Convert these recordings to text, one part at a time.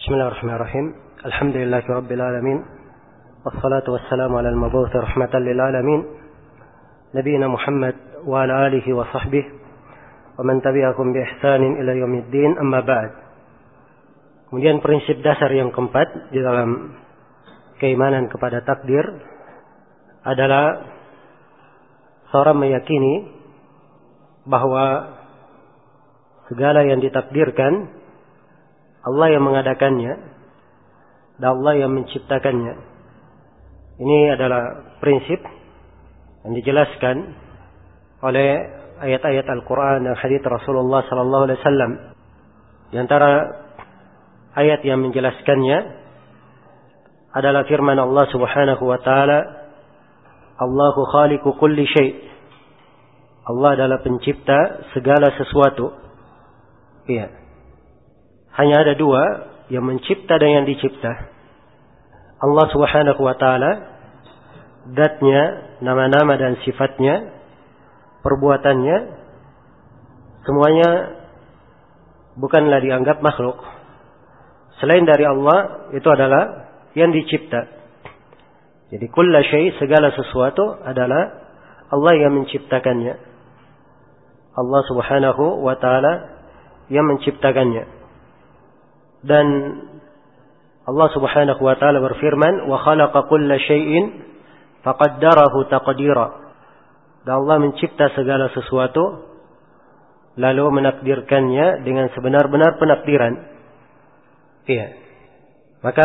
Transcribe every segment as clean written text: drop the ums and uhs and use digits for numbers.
Bismillahirrahmanirrahim. Alhamdulillahirabbil alamin. Wassalatu wassalamu ala al-mab'uts rahmatan lil alamin. Nabiyina Muhammad wa ala alihi wa sahbihi wa man tabi'ahum bi ihsanin ila yaumiddin. Amma ba'd. Kemudian prinsip dasar yang keempat di dalam keimanan kepada takdir adalah seorang meyakini bahwa segala yang ditakdirkan Allah yang mengadakannya dan Allah yang menciptakannya. Ini adalah prinsip yang dijelaskan oleh ayat-ayat Al-Quran dan hadits Rasulullah sallallahu alaihi wasallam. Di antara ayat yang menjelaskannya adalah firman Allah Subhanahu wa taala, Allahu khaliqu kulli syai'. Allah adalah pencipta segala sesuatu. Iya. Hanya ada dua, yang mencipta dan yang dicipta. Allah Subhanahu wa taala, zatnya, nama-nama dan sifatnya, perbuatannya, semuanya bukanlah dianggap makhluk. Selain dari Allah, itu adalah yang dicipta. Jadi kulla syai', segala sesuatu adalah Allah yang menciptakannya. Allah Subhanahu wa taala yang menciptakannya. Dan Allah Subhanahu wa taala berfirman, "Wa khalaqa kulla syai'in faqaddarahu taqdira." Dan Allah mencipta segala sesuatu lalu menakdirkannya dengan sebenar-benar penakdiran. Iya. Maka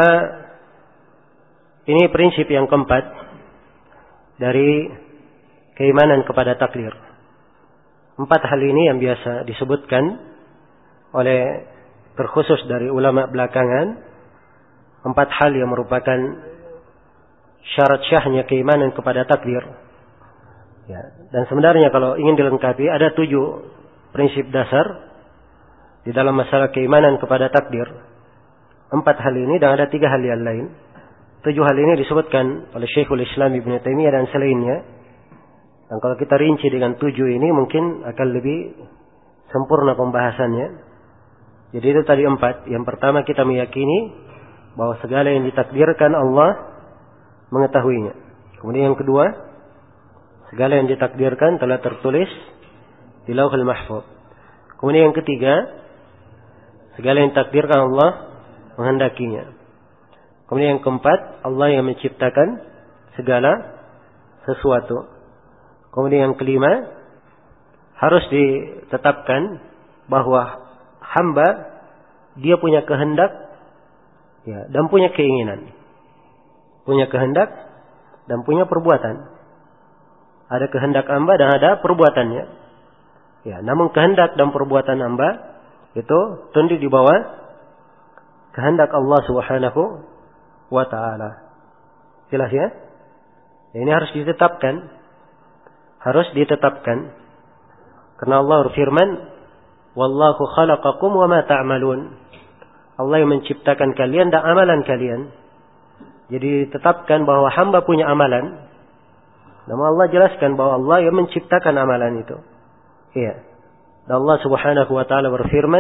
ini prinsip yang keempat dari keimanan kepada takdir. 4 hal ini yang biasa disebutkan oleh terkhusus dari ulama belakangan, 4 hal yang merupakan syarat syahnya keimanan kepada takdir. Ya, dan sebenarnya kalau ingin dilengkapi ada 7 prinsip dasar di dalam masalah keimanan kepada takdir. 4 hal ini dan ada 3 hal yang lain. 7 hal ini disebutkan oleh Syekhul Islam Ibnu Taimiyah dan selainnya. Dan kalau kita rinci dengan 7 ini mungkin akan lebih sempurna pembahasannya. Jadi itu tadi 4. Yang pertama kita meyakini bahwa segala yang ditakdirkan Allah mengetahuinya. Kemudian yang kedua, segala yang ditakdirkan telah tertulis di Lauhul Mahfuz. Kemudian yang ketiga, segala yang ditakdirkan Allah menghendakinya. Kemudian yang keempat, Allah yang menciptakan segala sesuatu. Kemudian yang kelima, harus ditetapkan bahwa hamba dia punya kehendak, ya, dan punya keinginan, punya kehendak dan punya perbuatan. Ada kehendak hamba dan ada perbuatannya. Ya, namun kehendak dan perbuatan hamba itu tunduk di bawah kehendak Allah Subhanahu wa taala. Jelas ya? Ini harus ditetapkan. Harus ditetapkan. Karena Allah berfirman, Wallahu khalaqakum wa ma ta'malun. Allah yang menciptakan kalian dan amalan kalian. Jadi ditetapkan bahwa hamba punya amalan. Namun Allah jelaskan bahwa Allah yang menciptakan amalan itu. Iya. Dan Allah Subhanahu wa taala berfirman,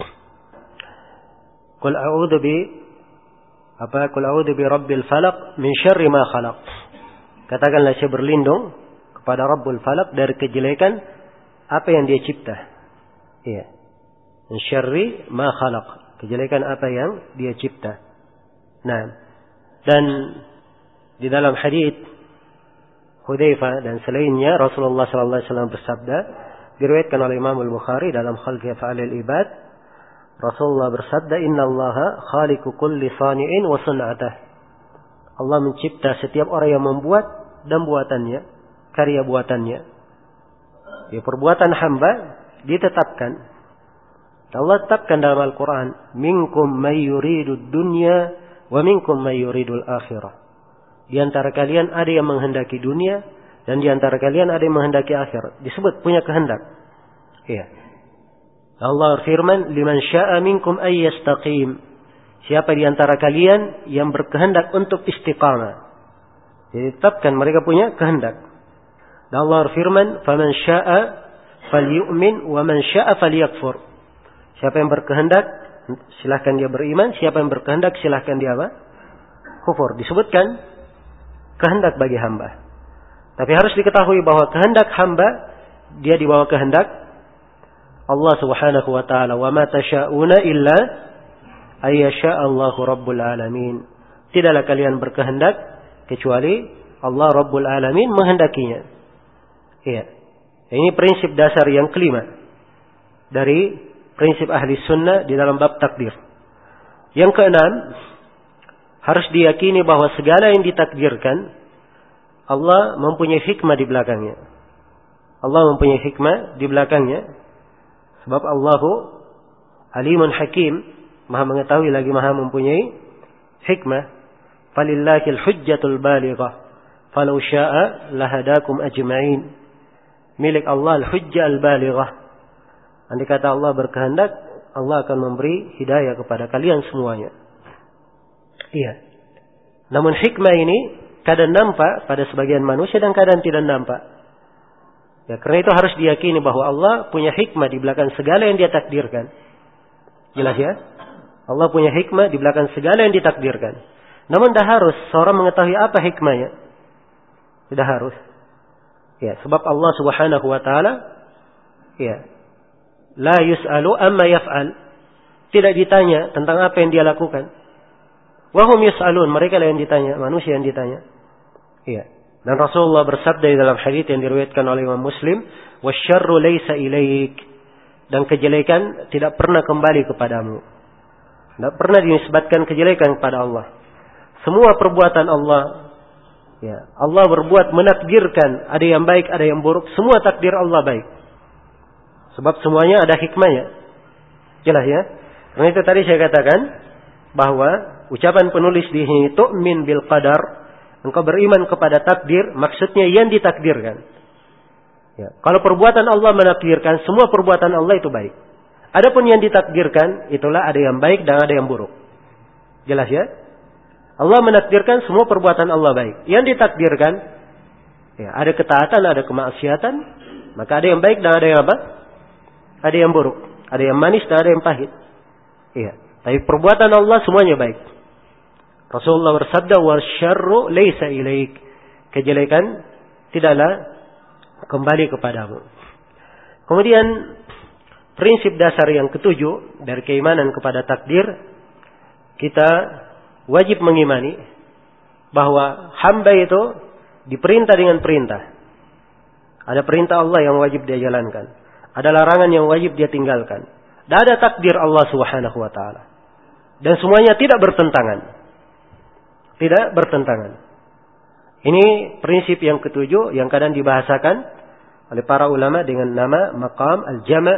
Qul a'udzu bi rabbil falaq min syarri ma khalaq. Katakanlah saya berlindung kepada Rabbul Falaq dari kejelekan apa yang Dia cipta. Iya. Min syarri ma khalaq. Kejelekan apa yang Dia cipta. Nah, dan di dalam hadits Hudzaifah dan selainnya Rasulullah sallallahu alaihi wasallam bersabda, diriwayatkan oleh Imam Al-Bukhari dalam Khalqi Af'alil Ibad, Rasulullah bersabda, "Innallaha khaliqu kulli sani'in wa sun'atah." Allah mencipta setiap orang yang membuat dan buatannya, karya buatannya. Ya, perbuatan hamba ditetapkan. Allah tetapkan dalam Al-Quran, minkum may yuridud dunya wa minkum may yuridul akhirah. Di antara kalian ada yang menghendaki dunia dan di antara kalian ada yang menghendaki akhirat. Disebut punya kehendak. Iya. Allah firman, liman syaa minkum ay yastaqim. Siapa di antara kalian yang berkehendak untuk istiqamah. Jadi tetapkan mereka punya kehendak. Dan Allah firman, faman syaa falyu'min wa man syaa falyakfur. Siapa yang berkehendak silahkan dia beriman. Siapa yang berkehendak, silahkan dia apa? Kufur. Disebutkan kehendak bagi hamba. Tapi harus diketahui bahwa kehendak hamba, dia di bawah kehendak Allah subhanahu wa ta'ala. Wa ma tasha'una illa ayyasha'allahu rabbul alamin. Tidaklah kalian berkehendak kecuali Allah rabbul alamin menghendakinya. Iya. Ini prinsip dasar yang kelima dari prinsip ahli sunnah di dalam bab takdir. Yang keenam, harus diyakini bahwa segala yang ditakdirkan Allah mempunyai hikmah di belakangnya. Allah mempunyai hikmah di belakangnya. Sebab Allahu alimun hakim, maha mengetahui lagi maha mempunyai hikmah. Falillahil hujjatul balighah. Falau sya'a lahadakum ajma'in. Milik Allah al-hujjah al-balighah. Andai kata Allah berkehendak, Allah akan memberi hidayah kepada kalian semuanya. Iya. Namun hikmah ini kadang nampak pada sebagian manusia dan kadang tidak nampak. Ya, karena itu harus diyakini bahwa Allah punya hikmah di belakang segala yang dia takdirkan. Jelas ya? Allah punya hikmah di belakang segala yang ditakdirkan. Namun tidak harus seorang mengetahui apa hikmahnya. Tidak harus. Ya, sebab Allah subhanahu wa ta'ala, ya, la yus'alu amma yaf'al. Tidak ditanya tentang apa yang dia lakukan. Wahum yus'alun, mereka lah yang ditanya, manusia yang ditanya. Iya. Dan Rasulullah bersabda di dalam hadits yang diriwayatkan oleh Imam Muslim, wasyarru laysa ilaik. Dan kejelekan tidak pernah kembali kepadamu. Tidak pernah dinisbatkan kejelekan kepada Allah. Semua perbuatan Allah, ya, Allah berbuat menakdirkan, ada yang baik, ada yang buruk, semua takdir Allah baik. Sebab semuanya ada hikmahnya. Jelas ya? Karena itu tadi saya katakan bahwa ucapan penulis di sini tu'min bil qadar, engkau beriman kepada takdir, maksudnya yang ditakdirkan. Ya, kalau perbuatan Allah menakdirkan, semua perbuatan Allah itu baik. Adapun yang ditakdirkan, itulah ada yang baik dan ada yang buruk. Jelas ya? Allah menakdirkan semua perbuatan Allah baik. Yang ditakdirkan, ya, ada ketaatan, ada kemaksiatan, maka ada yang baik dan ada yang apa? Ada yang buruk. Ada yang manis dan ada yang pahit. Iya. Tapi perbuatan Allah semuanya baik. Rasulullah bersabda, wasyarru laysa ilaik. Kejelekan tidaklah kembali kepadamu. Kemudian prinsip dasar yang ketujuh dari keimanan kepada takdir, kita wajib mengimani bahwa hamba itu diperintah dengan perintah. Ada perintah Allah yang wajib dia jalankan. Ada larangan yang wajib dia tinggalkan. Dan ada takdir Allah subhanahu wa ta'ala. Dan semuanya tidak bertentangan. Tidak bertentangan. Ini prinsip yang ketujuh yang kadang dibahasakan oleh para ulama dengan nama maqam al-jama'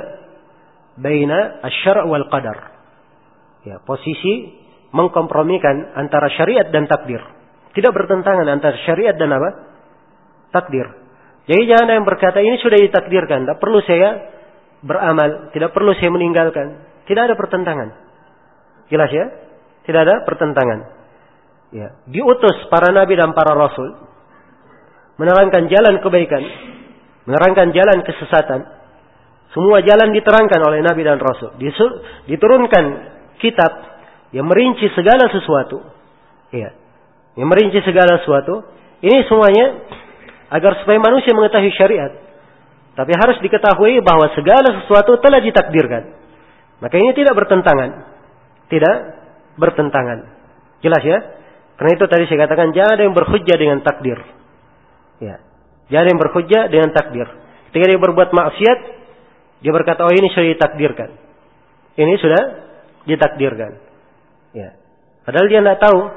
baina asy-syar' wal qadar. Ya, posisi mengkompromikan antara syariat dan takdir. Tidak bertentangan antara syariat dan apa? Takdir. Jadi jangan ada yang berkata ini sudah ditakdirkan, tidak perlu saya beramal, tidak perlu saya meninggalkan. Tidak ada pertentangan. Jelas ya? Tidak ada pertentangan. Ya, diutus para nabi dan para rasul menerangkan jalan kebaikan, menerangkan jalan kesesatan. Semua jalan diterangkan oleh nabi dan rasul. Diturunkan kitab yang merinci segala sesuatu. Ya. Yang merinci segala sesuatu. Ini semuanya agar supaya manusia mengetahui syariat. Tapi harus diketahui bahwa segala sesuatu telah ditakdirkan. Maka ini tidak bertentangan. Tidak bertentangan. Jelas ya? Karena itu tadi saya katakan jangan ada yang berhujjah dengan takdir. Ya. Jangan ada yang berhujjah dengan takdir. Ketika dia berbuat maksiat, dia berkata, oh ini sudah ditakdirkan. Ini sudah ditakdirkan. Ya. Padahal dia tidak tahu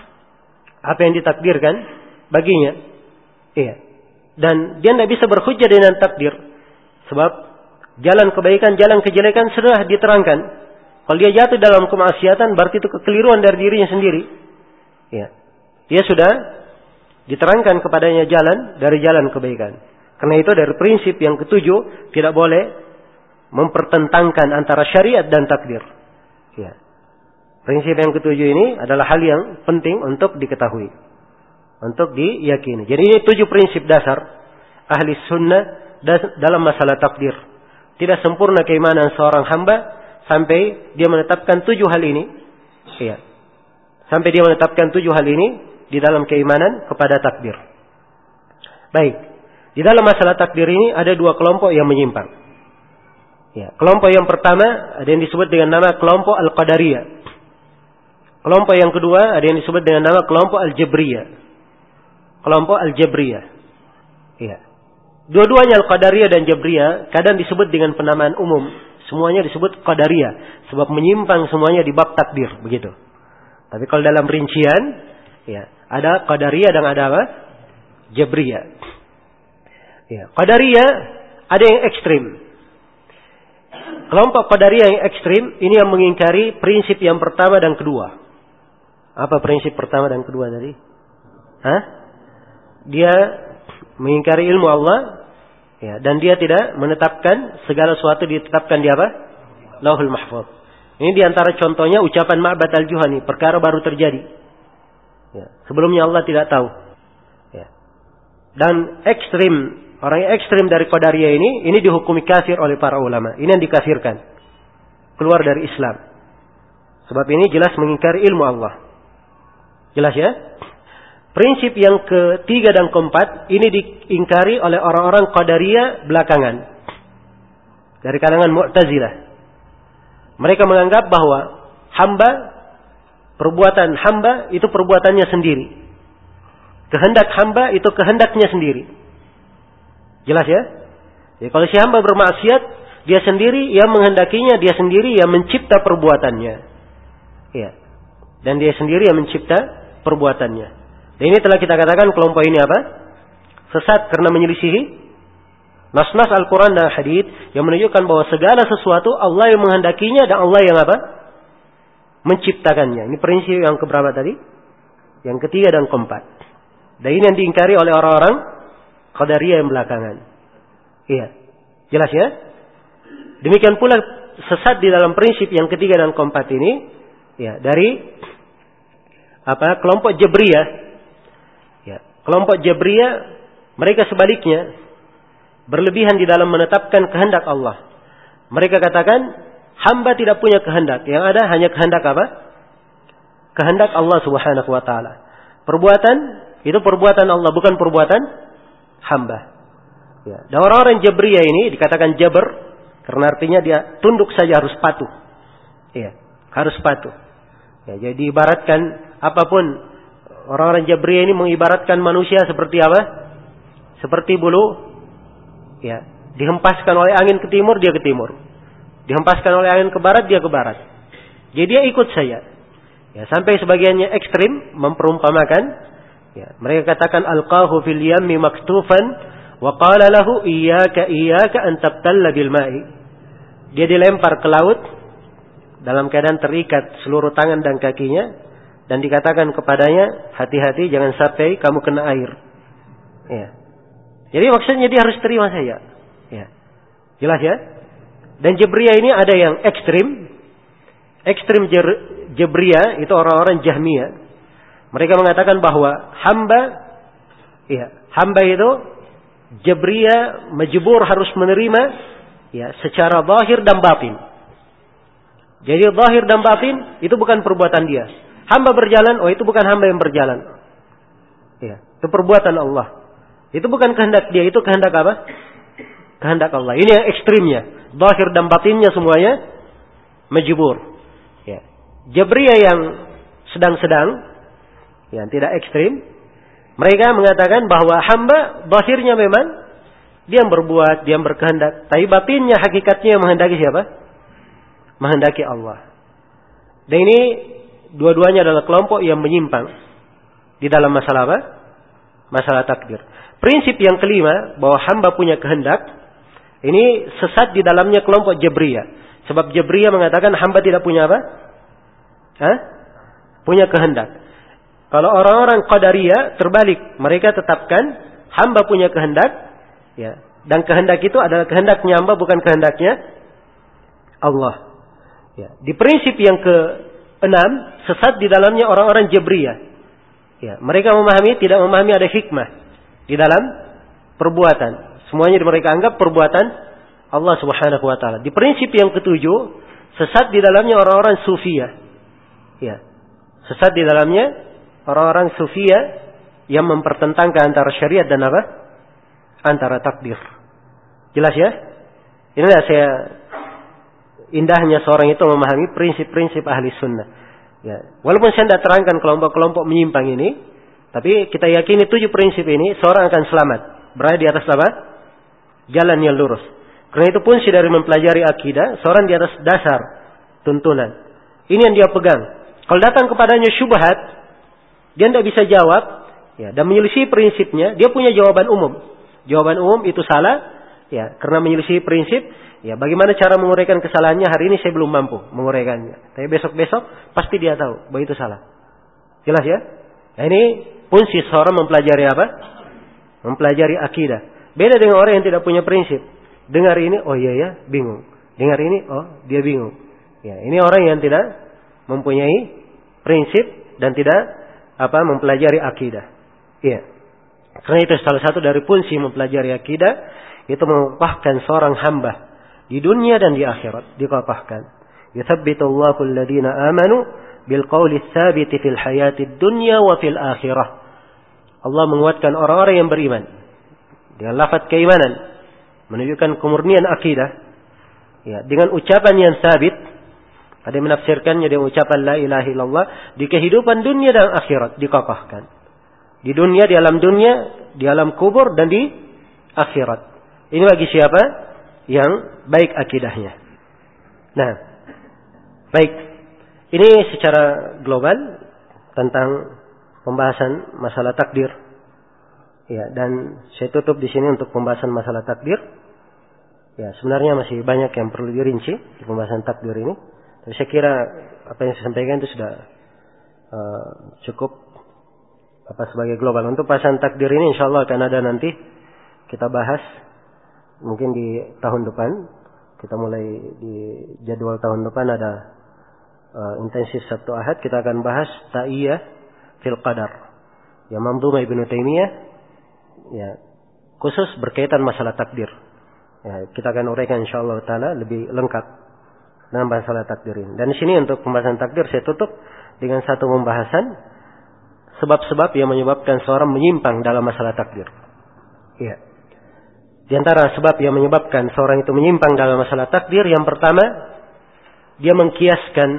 apa yang ditakdirkan baginya. Iya. Dan dia tidak bisa berhujjah dengan takdir. Sebab jalan kebaikan, jalan kejelekan sudah diterangkan. Kalau dia jatuh dalam kemaksiatan, berarti itu kekeliruan dari dirinya sendiri. Ya. Dia sudah diterangkan kepadanya jalan dari jalan kebaikan. Karena itu dari prinsip yang ketujuh, tidak boleh mempertentangkan antara syariat dan takdir. Ya. Prinsip yang ketujuh ini adalah hal yang penting untuk diketahui. Untuk diyakini. Jadi ini 7 prinsip dasar ahli sunnah dalam masalah takdir. Tidak sempurna keimanan seorang hamba sampai dia menetapkan 7 hal ini. Ya. Sampai dia menetapkan 7 hal ini di dalam keimanan kepada takdir. Baik. Di dalam masalah takdir ini ada 2 kelompok yang menyimpang. Ya, kelompok yang pertama ada yang disebut dengan nama kelompok Al-Qadariyah. Kelompok yang kedua ada yang disebut dengan nama kelompok Al-Jabriyah. Kelompok Al-Jabriyah. Ya. Dua-duanya Al-Qadariyah dan Jabriyah kadang disebut dengan penamaan umum. Semuanya disebut Qadariyah sebab menyimpang semuanya di bab takdir, begitu. Tapi kalau dalam rincian, ya, ada Qadariyah dan ada apa? Jabriyah. Ya, Qadariyah ada yang ekstrim. Kelompok Qadariyah yang ekstrim ini yang mengingkari prinsip yang pertama dan kedua. Apa prinsip pertama dan kedua tadi? Dia mengingkari ilmu Allah, ya, dan dia tidak menetapkan segala sesuatu ditetapkan di apa? Lauhul Mahfuz. Ini diantara contohnya ucapan Ma'bad al-Juhani, perkara baru terjadi. Ya, sebelumnya Allah tidak tahu. Ya. Dan ekstrim, orang yang ekstrim dari Qadariyah ini dihukumi kafir oleh para ulama. Ini yang dikafirkan, keluar dari Islam. Sebab ini jelas mengingkari ilmu Allah. Jelas ya? Prinsip yang ketiga dan keempat ini diingkari oleh orang-orang Qadariyah belakangan. Dari kalangan Mu'tazilah. Mereka menganggap bahwa perbuatan hamba itu perbuatannya sendiri. Kehendak hamba itu kehendaknya sendiri. Jelas ya? Jadi kalau si hamba bermaksiat, dia sendiri yang menghendakinya, dia sendiri yang mencipta perbuatannya. Ya. Dan dia sendiri yang mencipta perbuatannya. Dan ini telah kita katakan kelompok ini apa? Sesat karena menyelisihi nas-nas Al-Quran dan Hadits yang menunjukkan bahwa segala sesuatu Allah yang menghendakinya dan Allah yang apa? Menciptakannya. Ini prinsip yang keberapa tadi? Yang ketiga dan keempat. Dan ini yang diingkari oleh orang-orang Qadariyah yang belakangan. Iya. Jelas ya? Demikian pula sesat di dalam prinsip yang ketiga dan keempat ini, ya, dari kelompok Jabriyah. Ya, kelompok Jabriyah mereka sebaliknya berlebihan di dalam menetapkan kehendak Allah. Mereka katakan hamba tidak punya kehendak, yang ada hanya kehendak apa? Kehendak Allah Subhanahu wa taala. Perbuatan itu perbuatan Allah, bukan perbuatan hamba. Ya, dan orang-orang Jabriyah ini dikatakan Jabr karena artinya dia tunduk saja, harus patuh. Ya, harus patuh. Ya, jadi ibaratkan apapun, orang-orang Jabriyah ini mengibaratkan manusia seperti apa? Seperti bulu. Ya, dihempaskan oleh angin ke timur, dia ke timur. Dihempaskan oleh angin ke barat, dia ke barat. Jadi dia ikut saja. Ya, sampai sebagiannya ekstrim memperumpamakan. Ya, mereka katakan alqahu fil yammi maktufan wa qala lahu iyyaka an tabtalla bil ma'i. Dia dilempar ke laut dalam keadaan terikat seluruh tangan dan kakinya dan dikatakan kepadanya, hati-hati jangan sampai kamu kena air. Ya. Jadi maksudnya dia harus terima saja. Ya. Jelas ya? Dan Jabriyah ini ada yang ekstrim. Ekstrim Jabriyah itu orang-orang Jahmiyah. Mereka mengatakan bahwa hamba itu Jabriyah majbur harus menerima, ya, secara zahir dan batin. Jadi zahir dan batin itu bukan perbuatan dia. Hamba berjalan, itu bukan hamba yang berjalan. Ya, itu perbuatan Allah. Itu bukan kehendak dia, itu kehendak apa? Kehendak Allah. Ini yang ekstrimnya. Zahir dan batinnya semuanya majbur. Ya. Jabriyah yang sedang-sedang, yang tidak ekstrim, mereka mengatakan bahwa hamba zahirnya memang dia yang berbuat, dia yang berkehendak, tapi batinnya, hakikatnya yang menghendaki siapa? Menghendaki Allah. Dan ini dua-duanya adalah kelompok yang menyimpang di dalam masalah apa? Masalah takdir. Prinsip yang kelima, bahwa hamba punya kehendak, ini sesat di dalamnya kelompok Jabriyah. Sebab Jabriyah mengatakan hamba tidak punya apa? Punya kehendak. Kalau orang-orang Qadariyah terbalik, mereka tetapkan hamba punya kehendak, ya, dan kehendak itu adalah kehendaknya hamba, bukan kehendaknya Allah. Ya. Di prinsip yang ke-6, sesat di dalamnya orang-orang Jabriyah. Ya, mereka tidak memahami ada hikmah di dalam perbuatan. Semuanya mereka anggap perbuatan Allah Subhanahu wa taala. Di prinsip yang ketujuh, Sesat di dalamnya orang-orang sufiyah. Ya. Sesat di dalamnya orang-orang sufiyah yang mempertentangkan antara syariat dan apa? Antara takdir. Jelas ya? Inilah indahnya seorang itu memahami prinsip-prinsip ahli sunnah. Ya. Walaupun saya tidak terangkan kelompok-kelompok menyimpang ini, tapi kita yakini 7 prinsip ini seorang akan selamat. Berada di atas apa? Jalan yang lurus. Karena itu fungsi dari mempelajari akidah, seorang di atas dasar tuntunan. Ini yang dia pegang. Kalau datang kepadanya syubhat, dia tidak bisa jawab, ya, dan menyelisih prinsipnya, dia punya jawaban umum. Jawaban umum itu salah, ya, karena menyelisih prinsip. Ya, bagaimana cara menguraikan kesalahannya? Hari ini saya belum mampu menguraikannya. Tapi besok-besok pasti dia tahu bahwa itu salah. Jelas ya? Nah, ini fungsi seorang mempelajari apa? Mempelajari akidah. Beda dengan orang yang tidak punya prinsip. Dengar ini, oh iya ya, bingung. Dengar ini, oh dia bingung. Ya, ini orang yang tidak mempunyai prinsip dan tidak mempelajari akidah. Iya. Karena itu salah satu dari fungsi mempelajari akidah, itu mengokohkan seorang hamba di dunia dan di akhirat, dikokohkan. Yuthabbitullahu alladhina amanu bil qawli tsabiti fil hayatid dunya wa fil akhirah. Allah menguatkan orang-orang yang beriman dengan lafaz keimanan, menunjukkan kemurnian akidah, ya, dengan ucapan yang sabit. Ada yang menafsirkannya dengan ucapan la ilaha illallah di kehidupan dunia dan akhirat, dikokohkan. Di dunia, di alam dunia, di alam kubur, dan di akhirat. Ini bagi siapa yang baik akidahnya. Nah, baik. Ini secara global tentang pembahasan masalah takdir. Ya, dan saya tutup di sini untuk pembahasan masalah takdir. Ya, sebenarnya masih banyak yang perlu dirinci di pembahasan takdir ini. Tapi saya kira apa yang saya sampaikan itu sudah cukup sebagai global. Untuk pembahasan takdir ini insyaallah akan ada nanti kita bahas mungkin di tahun depan. Kita mulai di jadwal tahun depan ada intensif Sabtu Ahad, kita akan bahas ta'iyah fil qadar. Ya, Manzumah Ibnu Taimiyah, ya, khusus berkaitan masalah takdir. Ya, kita akan uraikan insyaallah taala lebih lengkap dalam masalah takdir ini. Dan di sini untuk pembahasan takdir saya tutup dengan satu pembahasan sebab-sebab yang menyebabkan seorang menyimpang dalam masalah takdir. Ya. Di antara sebab yang menyebabkan seorang itu menyimpang dalam masalah takdir, yang pertama, dia mengkiaskan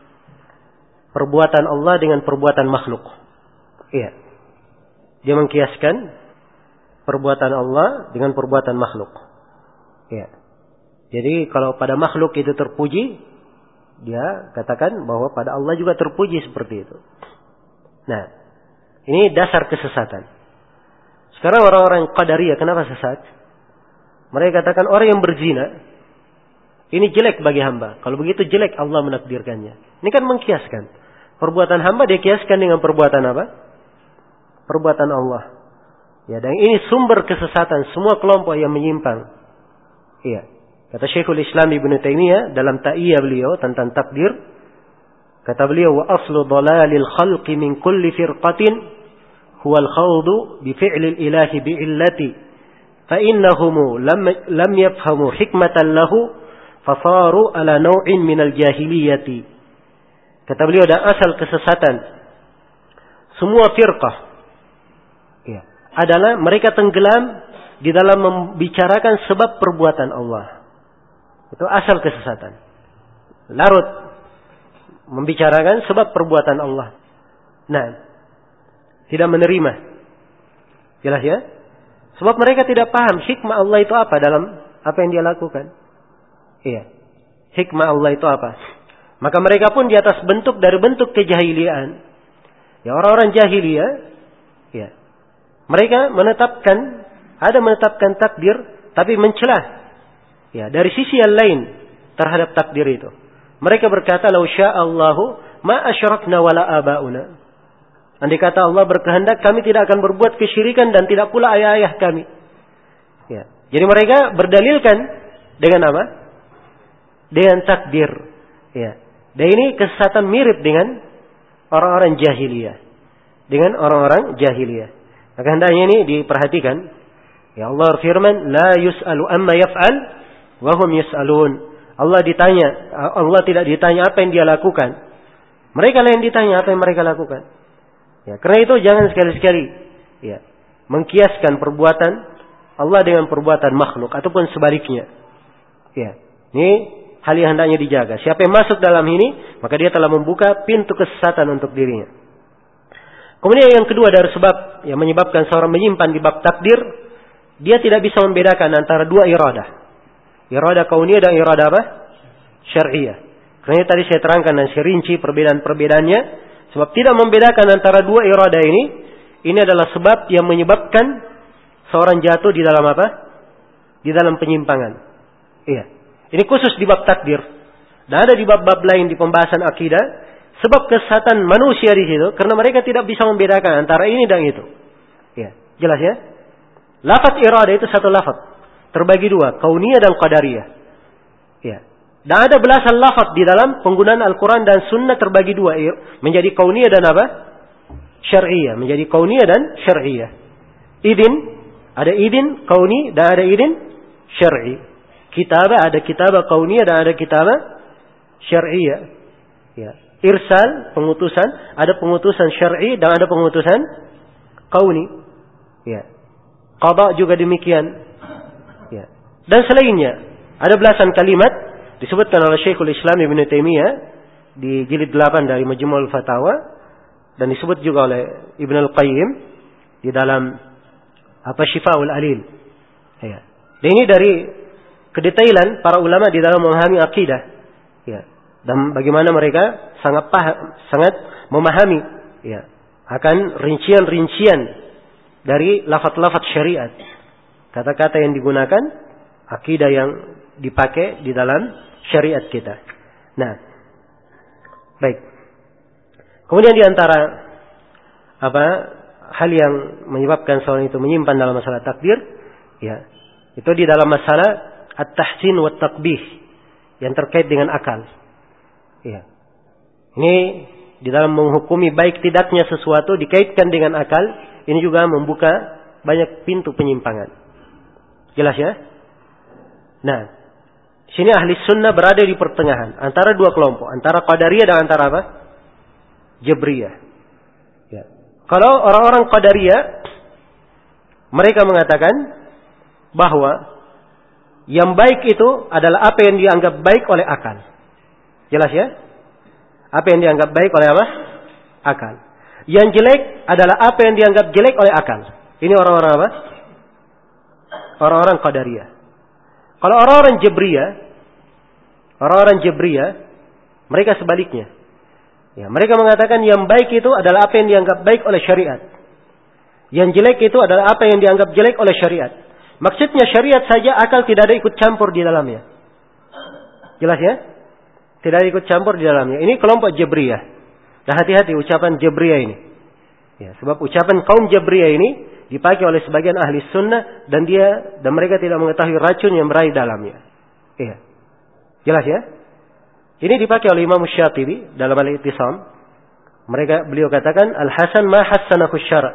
perbuatan Allah dengan perbuatan makhluk. Iya. Dia mengkiaskan perbuatan Allah dengan perbuatan makhluk. Iya. Jadi kalau pada makhluk itu terpuji, dia katakan bahwa pada Allah juga terpuji seperti itu. Nah, ini dasar kesesatan. Sekarang orang-orang Qadariyah kenapa sesat? Mereka katakan orang yang berzina ini jelek bagi hamba. Kalau begitu jelek Allah menakdirkannya. Ini kan mengkiaskan. Perbuatan hamba dia kiaskan dengan perbuatan apa? Perbuatan Allah. Ya, dan ini sumber kesesatan semua kelompok yang menyimpang. Iya. Kata Syekhul Islam Ibnu Taimiyah dalam ta'iyah beliau tentang takdir, kata beliau, wa aslu dhalalil khalqi min kulli firqatin huwa al-khawdu bi fi'lil ilahi bi illati fa innahum lam yafhamu hikmatan lahu fasaru ala naw'in minal jahiliyati. Kata beliau, dan asal kesesatan semua firqah, ya, adalah mereka tenggelam di dalam membicarakan sebab perbuatan Allah. Itu asal kesesatan. Larut membicarakan sebab perbuatan Allah. Nah, tidak menerima. Jelas ya? Sebab mereka tidak paham hikmah Allah itu apa dalam apa yang dia lakukan. Iya. Hikmah Allah itu apa? Maka mereka pun di atas bentuk dari bentuk kejahiliaan. Ya, orang-orang jahiliyah, ya, mereka menetapkan takdir, tapi mencelah, ya, dari sisi yang lain terhadap takdir itu. Mereka berkata, "Lau sya'allahu ma asyrakna wala abauna." Andai kata Allah berkehendak, kami tidak akan berbuat kesyirikan dan tidak pula ayah-ayah kami. Ya. Jadi mereka berdalilkan dengan apa? Dengan takdir. Ya. Dan ini kesesatan mirip dengan orang-orang jahiliyah. Dengan orang-orang jahiliyah. Maka hendaknya ini diperhatikan. Ya, Allah firman, "La yus'alu amma yaf'al wa hum yus'alun." Allah tidak ditanya apa yang dia lakukan. Mereka lah yang ditanya apa yang mereka lakukan. Ya, karena itu jangan sekali-sekali ya mengkiaskan perbuatan Allah dengan perbuatan makhluk ataupun sebaliknya. Ya, ini hal yang hendaknya dijaga. Siapa yang masuk dalam ini, maka dia telah membuka pintu kesesatan untuk dirinya. Kemudian yang kedua dari sebab yang menyebabkan seorang menyimpan di bab takdir, dia tidak bisa membedakan antara dua iradah. Iradah kauniyah dan iradah apa? Syar'iyah. Karena tadi saya terangkan dan saya rinci perbedaan-perbedaannya. Sebab tidak membedakan antara dua iradah ini adalah sebab yang menyebabkan seorang jatuh di dalam apa? Di dalam penyimpangan. Iya. Ini khusus di bab takdir. Dan ada di bab-bab lain di pembahasan akidah. Sebab kesesatan manusia di situ. Karena mereka tidak bisa membedakan antara ini dan itu. Iya. Jelas ya? Lafaz iradah itu satu lafaz. Terbagi dua. Kauniyah dan qadariyah. Iya. Dan ada belasan lafaz di dalam penggunaan Al-Quran dan Sunnah terbagi dua. Menjadi kauniyah dan apa? Syar'iyah. Menjadi kauniyah dan syar'iyah. Idin. Ada idin kauni dan ada idin syar'i. Kitabah. Ada kitabah kauniyah dan ada kitabah syar'iyah. Ya. Irsal. Pengutusan. Ada pengutusan syar'i dan ada pengutusan kauni. Ya. Qada juga demikian. Ya. Dan selainnya. Ada belasan kalimat. Disebutkan oleh Syekhul Islam Ibn Taimiyah di jilid 8 dari Majmu'ul Fatawa dan disebut juga oleh Ibn Al-Qayyim di dalam Syifaul Alil. Ya. Dan ini dari kedetailan para ulama di dalam memahami akidah. Ya. Dan bagaimana mereka sangat memahami ya akan rincian-rincian dari lafaz-lafaz syariat. Kata-kata yang digunakan, akidah yang dipakai di dalam syariat kita. Nah, baik. Kemudian di antara hal yang menyebabkan seorang itu menyimpan dalam masalah takdir, ya, itu di dalam masalah at-tahsin wa taqbih yang terkait dengan akal. Ya. Ini di dalam menghukumi baik tidaknya sesuatu dikaitkan dengan akal, ini juga membuka banyak pintu penyimpangan. Jelas ya? Nah, sini ahli sunnah berada di pertengahan antara dua kelompok, antara qadariyah dan antara apa? Jabriyah. Ya. Kalau orang-orang qadariyah, mereka mengatakan bahwa yang baik itu adalah apa yang dianggap baik oleh akal. Jelas ya? Apa yang dianggap baik oleh apa? Akal. Yang jelek adalah apa yang dianggap jelek oleh akal. Ini orang-orang apa? Orang-orang qadariyah. Kalau orang-orang Jabriyah, mereka sebaliknya. Ya, mereka mengatakan yang baik itu adalah apa yang dianggap baik oleh syariat. Yang jelek itu adalah apa yang dianggap jelek oleh syariat. Maksudnya syariat saja, akal tidak ada ikut campur di dalamnya. Jelas ya? Tidak ada ikut campur di dalamnya. Ini kelompok Jabriyah. Dan hati-hati ucapan Jabriyah ini. Ya, sebab ucapan kaum Jabriyah ini dipakai oleh sebagian ahli sunnah dan mereka tidak mengetahui racun yang berada di dalamnya. Iya. Jelas ya? Ini dipakai oleh Imam Syatibi dalam Al-I'tisam. Beliau katakan al-hasan ma hassanahu syara'.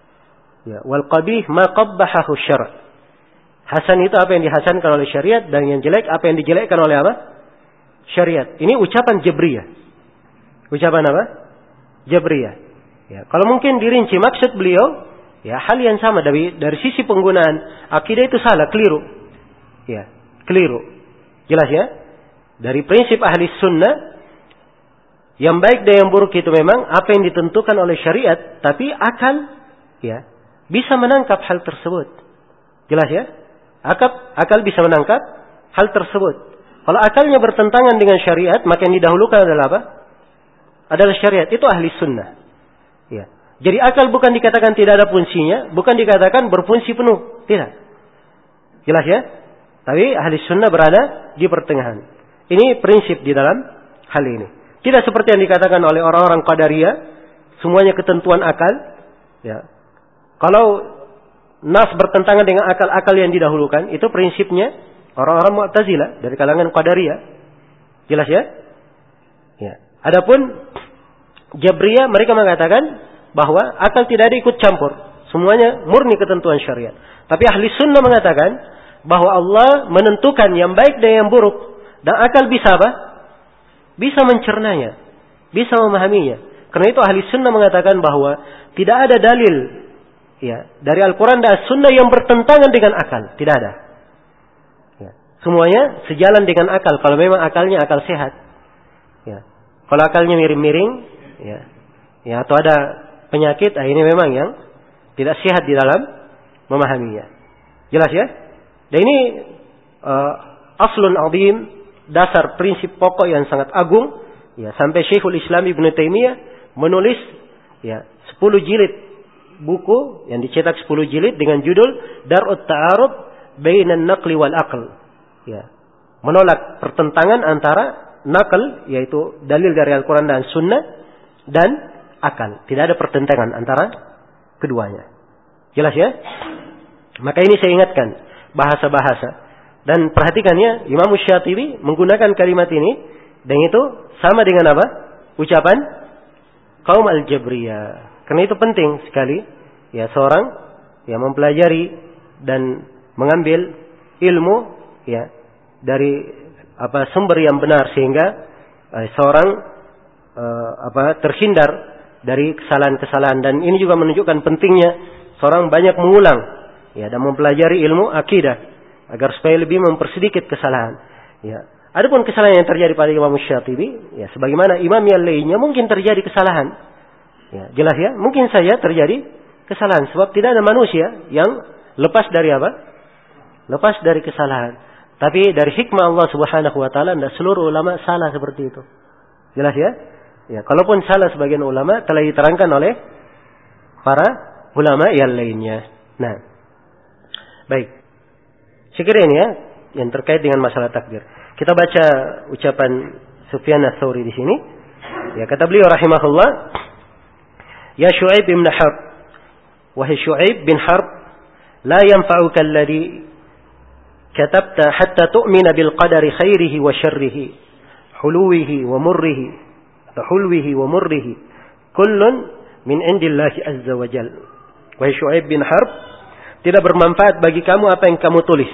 Ya, wal qabih ma qabbahahu syara'. Hasan itu apa yang dihasankan oleh syariat dan yang jelek apa yang dijelekkan oleh apa? Syariat. Ini ucapan Jabriyah. Ucapan apa? Jabriyah. Ya, kalau mungkin dirinci maksud beliau, ya hal yang sama dari sisi penggunaan akidah itu salah, keliru. Ya, keliru. Jelas ya? Dari prinsip ahli sunnah, yang baik dan yang buruk itu memang apa yang ditentukan oleh syariat, tapi akal ya bisa menangkap hal tersebut. Jelas ya? Akal bisa menangkap hal tersebut. Kalau akalnya bertentangan dengan syariat, maka yang didahulukan adalah apa? Adalah syariat. Itu ahli sunnah. Ya. Jadi akal bukan dikatakan tidak ada fungsinya, bukan dikatakan berfungsi penuh. Tidak. Jelas ya? Tapi ahli sunnah berada di pertengahan. Ini prinsip di dalam hal ini. Tidak seperti yang dikatakan oleh orang-orang Qadariyah, semuanya ketentuan akal. Ya. Kalau nas bertentangan dengan akal-akal yang didahulukan, itu prinsipnya orang-orang Mu'tazilah dari kalangan Qadariyah. Jelas ya? Ya. Adapun Jabriyah, mereka mengatakan bahwa akal tidak ada ikut campur. Semuanya murni ketentuan syariat. Tapi ahli sunnah mengatakan bahwa Allah menentukan yang baik dan yang buruk Dan akal bisa apa? Bisa mencernanya, bisa memahaminya. Karena itu ahli sunnah mengatakan bahwa tidak ada dalil dari Al-Quran dan Sunnah yang bertentangan dengan akal. Tidak ada. Semuanya sejalan dengan akal. Kalau memang akalnya akal sehat. Kalau akalnya miring-miring, atau ada penyakit, ini memang yang tidak sehat di dalam memahaminya. Jelas ya? Dan ini aslun azim, dasar prinsip pokok yang sangat agung. Sampai Syekhul Islam Ibn Taimiyah menulis 10 jilid buku yang dicetak 10 jilid dengan judul Dar'ut Ta'arud Bainan Naqli wal Aql. Menolak pertentangan antara nakal, yaitu dalil dari Al-Quran dan Sunnah, dan akal. Tidak ada pertentangan antara keduanya. Jelas ya? Maka ini saya ingatkan bahasa-bahasa. Dan perhatikan ya, Imam Syatibi menggunakan kalimat ini, dan itu sama dengan apa? Ucapan kaum Al-Jabriyah. Karena itu penting sekali seorang mempelajari dan mengambil ilmu dari sumber yang benar, sehingga seorang terhindar dari kesalahan-kesalahan. Dan ini juga menunjukkan pentingnya seorang banyak mengulang dan mempelajari ilmu akidah agar supaya lebih mempersedikit kesalahan. Adapun kesalahan yang terjadi pada Imam Syatibi, sebagaimana imam yang lainnya mungkin terjadi kesalahan. Jelas ya, mungkin saja terjadi kesalahan, sebab tidak ada manusia yang lepas dari apa? Lepas dari kesalahan. Tapi dari hikmah Allah Subhanahu wa taala, tidak seluruh ulama salah seperti itu. Jelas ya? Kalaupun salah sebagian ulama telah diterangkan oleh para ulama yang lainnya. Nah, baik. Sekiranya ini yang terkait dengan masalah takdir. Kita baca ucapan Sufyan Ats-Tsauri di sini. Kata beliau rahimahullah, "Ya Syu'aib bin Harb, wahai Syu'aib bin Harb, la yanfa'uka alladhi katabta hatta tu'mina bil qadari khairihi wa syarrihi, huluwihi wa murrihi, atau hulwihi wa murrihi, kullun min indillahi azza wa jal." Wahai Syu'aib bin Harb, tidak bermanfaat bagi kamu apa yang kamu tulis.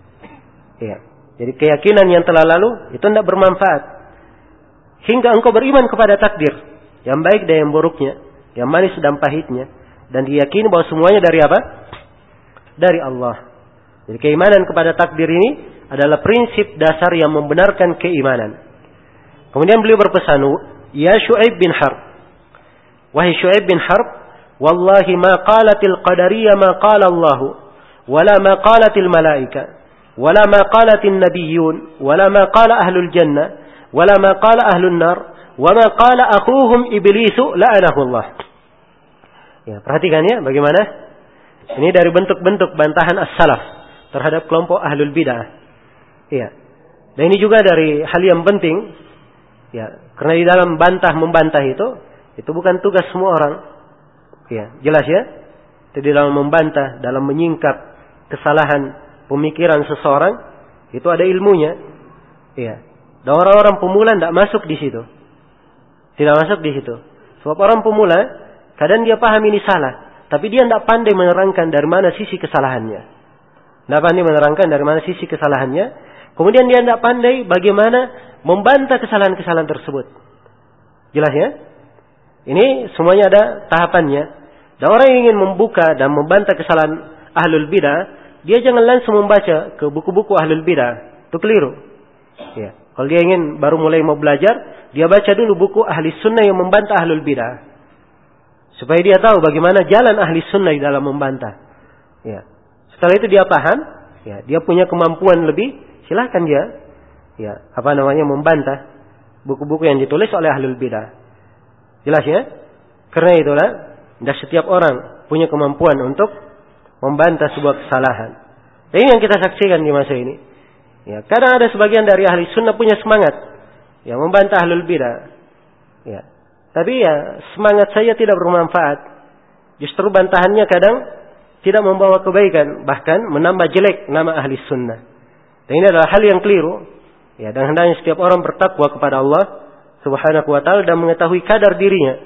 Jadi keyakinan yang telah lalu itu tidak bermanfaat hingga engkau beriman kepada takdir, yang baik dan yang buruknya, yang manis dan pahitnya, dan diyakini bahwa semuanya dari apa? Dari Allah. Jadi keimanan kepada takdir ini adalah prinsip dasar yang membenarkan keimanan. Kemudian beliau berpesan, "Ya Syu'aib bin Harb, wahai Syu'aib bin Harb, wallahi ma qalatil qadariyah ma qala Allah, wala ma qalatil malaika, wala ma qalatil nabiyyun, wala ma qala ahlul jannah, wala ma qala ahlun nar, wa ma qala akhuhum iblisu la'anahu Allah." Perhatikan ya bagaimana ini dari bentuk-bentuk bantahan as-salaf terhadap kelompok ahlul bidah. Dan ini juga dari hal yang penting, karena di dalam membantah itu bukan tugas semua orang. Jelas ya. Di dalam membantah, dalam menyingkap kesalahan pemikiran seseorang, itu ada ilmunya. Dan orang-orang pemula tidak masuk di situ. Tidak masuk di situ. Sebab orang pemula, kadang dia paham ini salah, tapi dia tidak pandai menerangkan dari mana sisi kesalahannya. Tidak pandai menerangkan dari mana sisi kesalahannya. Kemudian dia tidak pandai bagaimana membantah kesalahan-kesalahan tersebut. Jelas ya? Ini semuanya ada tahapannya. Dan orang yang ingin membuka dan membantah kesalahan ahlul bidah, dia jangan langsung membaca ke buku-buku ahlul bidah. Itu keliru. Kalau dia ingin baru mulai mau belajar, dia baca dulu buku ahli sunnah yang membantah ahlul bidah. Supaya dia tahu bagaimana jalan ahli sunnah di dalam membantah. Setelah itu dia paham, dia punya kemampuan lebih, silahkan dia membantah buku-buku yang ditulis oleh ahlul bidah. Jelas ya? Karena itulah tidak setiap orang punya kemampuan untuk membantah sebuah kesalahan. Dan ini yang kita saksikan di masa ini. Kadang ada sebagian dari ahli sunnah punya semangat membantah ahlul bidah. Tapi semangat saya tidak bermanfaat. Justru bantahannya kadang tidak membawa kebaikan, bahkan menambah jelek nama ahli sunnah. Dan ini adalah hal yang keliru. Dan hendaknya setiap orang bertakwa kepada Allah Subhanahu wa taala dan mengetahui kadar dirinya.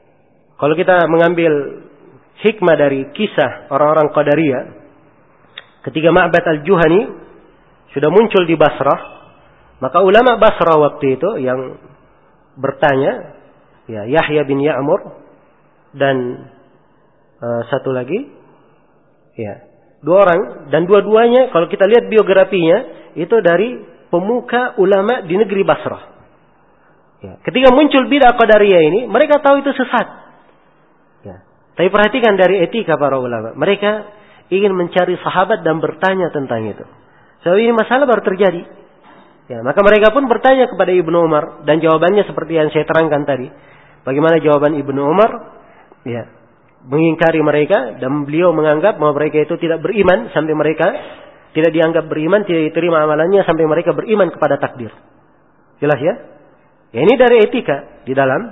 Kalau kita mengambil hikmah dari kisah orang-orang Qadariyah, ketika Ma'bad al-Juhani sudah muncul di Basrah, maka ulama Basrah waktu itu yang bertanya, ya Yahya bin Ya'mur dan satu lagi, ya dua orang, dan dua-duanya kalau kita lihat biografinya itu dari pemuka ulama di negeri Basrah. Ya, ketika muncul bid'ah qadariyah ini, mereka tahu itu sesat. Ya, tapi perhatikan dari etika para ulama, mereka ingin mencari sahabat dan bertanya tentang itu. So ini masalah baru terjadi. Ya, maka mereka pun bertanya kepada Ibnu Umar dan jawabannya seperti yang saya terangkan tadi. Bagaimana jawaban Ibnu Umar? Ya, mengingkari mereka dan beliau menganggap bahwa mereka itu tidak beriman sampai mereka tidak dianggap beriman, tidak diterima amalannya sampai mereka beriman kepada takdir. Jelas ya? Ya, ini dari etika di dalam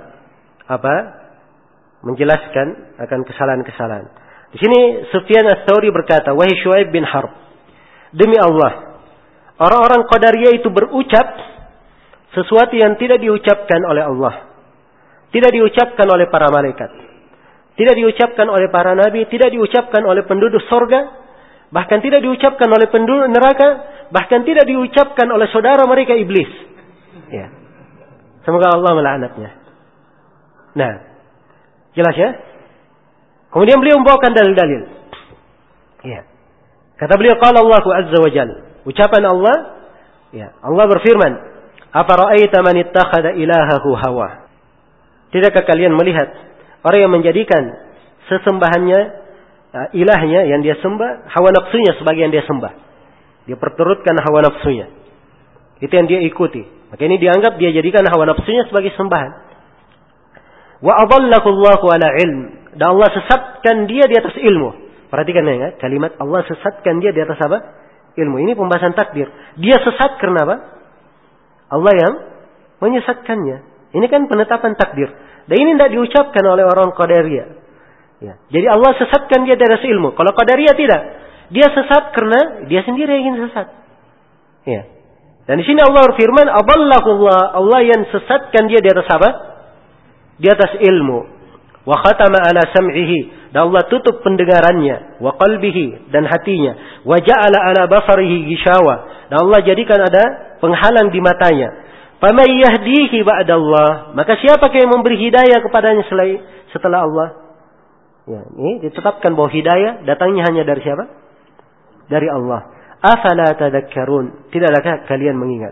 menjelaskan akan kesalahan-kesalahan. Di sini Sufyan Ats-Tsauri berkata, "Wahai Syuaib bin Harb, demi Allah, orang-orang Qadariyah itu berucap sesuatu yang tidak diucapkan oleh Allah, tidak diucapkan oleh para malaikat, tidak diucapkan oleh para nabi, tidak diucapkan oleh penduduk surga, bahkan tidak diucapkan oleh penduduk neraka, bahkan tidak diucapkan oleh saudara mereka iblis." Ya. Semoga Allah melaknatnya. Nah, jelas ya? Kemudian beliau membawakan dalil-dalil. Ya. Kata beliau, qala Allahu azza wa jalla, ucapan Allah, ya, Allah berfirman, "Afara'aita man ittakhadha ilahahu hawa?" Tidakkah kalian melihat orang yang menjadikan sesembahannya, ilahnya yang dia sembah, hawa nafsunya sebagai yang dia sembah. Dia perturutkan hawa nafsunya. Itu yang dia ikuti. Maka ini dianggap dia jadikan hawa nafsunya sebagai sembahan. Wa adallahu Allahu ala ilm. Dan Allah sesatkan dia di atas ilmu. Perhatikan ya, kalimat Allah sesatkan dia di atas apa? Ilmu. Ini pembahasan takdir. Dia sesat karena apa? Allah yang menyesatkannya. Ini kan penetapan takdir. Dan ini tidak diucapkan oleh orang Qadariyah. Ya. Jadi Allah sesatkan dia di atas ilmu. Kalau Qadariyah tidak. Dia sesat karena dia sendiri yang ingin sesat. Ya. Dan di sini Allah berfirman, "Adallahullah", Allah yang sesatkan dia di atas apa? Di atas ilmu. Wa khatama ala sam'ihi, dan Allah tutup pendengarannya, wa qalbihi, dan hatinya, wa ja'ala ala basarihi gishawa, dan Allah jadikan ada penghalang di matanya. Faman yahdihi ba'dallah, maka siapa yang memberi hidayah kepadanya setelah Allah? Ya, ini ditetapkan bahwa hidayah datangnya hanya dari siapa? Dari Allah. Afala tadakkarun, tidakkah kalian mengingat?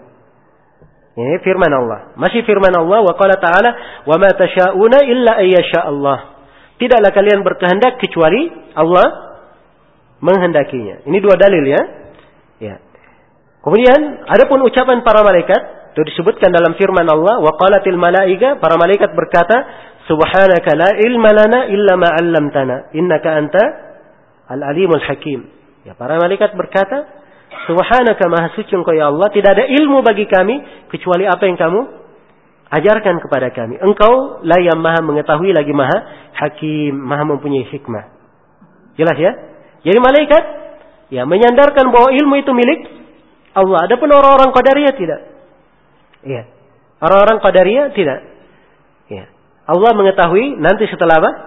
Ini firman Allah. Masih firman Allah, wa qala ta'ala, wa ma tasha'una illa ayyasha Allah. Tidaklah kalian berkehendak kecuali Allah menghendakinya. Ini dua dalil ya. Ya. Kemudian adapun ucapan para malaikat itu disebutkan dalam firman Allah, wa qalatil malaika, para malaikat berkata, subhanaka la ilma lana illa ma 'allamtana innaka anta al-alimul hakim. Ya, para malaikat berkata, subhanaka, maha suci engkau ya Allah, tidak ada ilmu bagi kami kecuali apa yang kamu ajarkan kepada kami. Engkau lah yang maha mengetahui lagi maha hakim, maha mempunyai hikmah. Jelas ya? Jadi malaikat ya menyandarkan bahwa ilmu itu milik Allah. Adapun orang-orang Qadariyah tidak. Iya. Orang-orang Qadariyah tidak. Ya. Allah mengetahui nanti setelah apa?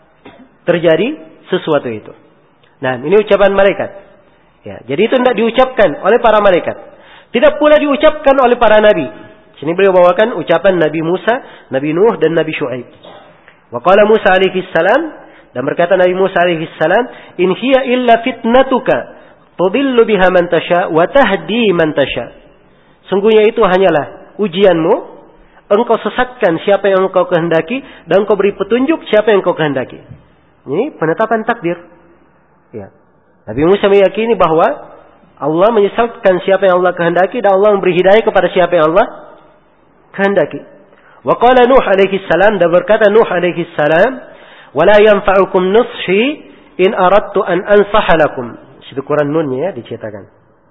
Terjadi sesuatu itu. Nah, ini ucapan malaikat. Ya, jadi itu tidak diucapkan oleh para malaikat. Tidak pula diucapkan oleh para nabi. Sini beliau bawakan ucapan Nabi Musa, Nabi Nuh dan Nabi Syuaib. Wa qala Musa alaihi salam, dan berkata Nabi Musa alaihi salam, in hiya illa fitnatuka tudillu biha man tasha wa tahdi man tasha. Sungguhnya itu hanyalah ujianmu, engkau sesatkan siapa yang engkau kehendaki dan engkau beri petunjuk siapa yang engkau kehendaki. Ini penetapan takdir. Ya. Nabi Musa meyakini bahwa Allah menyesatkan siapa yang Allah kehendaki dan Allah memberi hidayah kepada siapa yang Allah kehendaki. Wa qala Nuh alaihi salam, dan berkata Nuh alaihi salam, wala yanfa'ukum nushi in aradtu an ansaha lakum. Situ Quran nunnya ya dicetakan.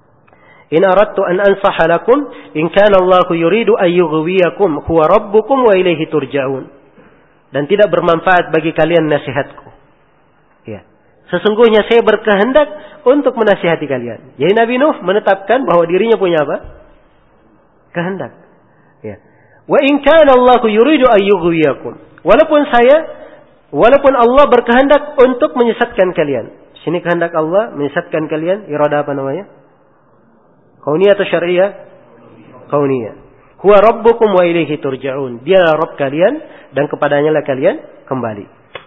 In aradtu an ansaha lakum in kana Allah yuridu an yughwiyakum huwa rabbukum wa ilaihi turja'un. Dan tidak bermanfaat bagi kalian nasihatku. Ya. Sesungguhnya saya berkehendak untuk menasihati kalian. Jadi Nabi Nuh menetapkan bahwa dirinya punya apa? Kehendak. Ya. Wa in kana Allahu yuridu an yughwiyakum. Walaupun Allah berkehendak untuk menyesatkan kalian. Sini kehendak Allah menyesatkan kalian, iradah apa namanya? Kauniyah atau syariah? Kauniyah. Huwa rabbukum wa ilaihi turja'un. Dia adalah Rabb kalian dan kepadanya lah kalian kembali.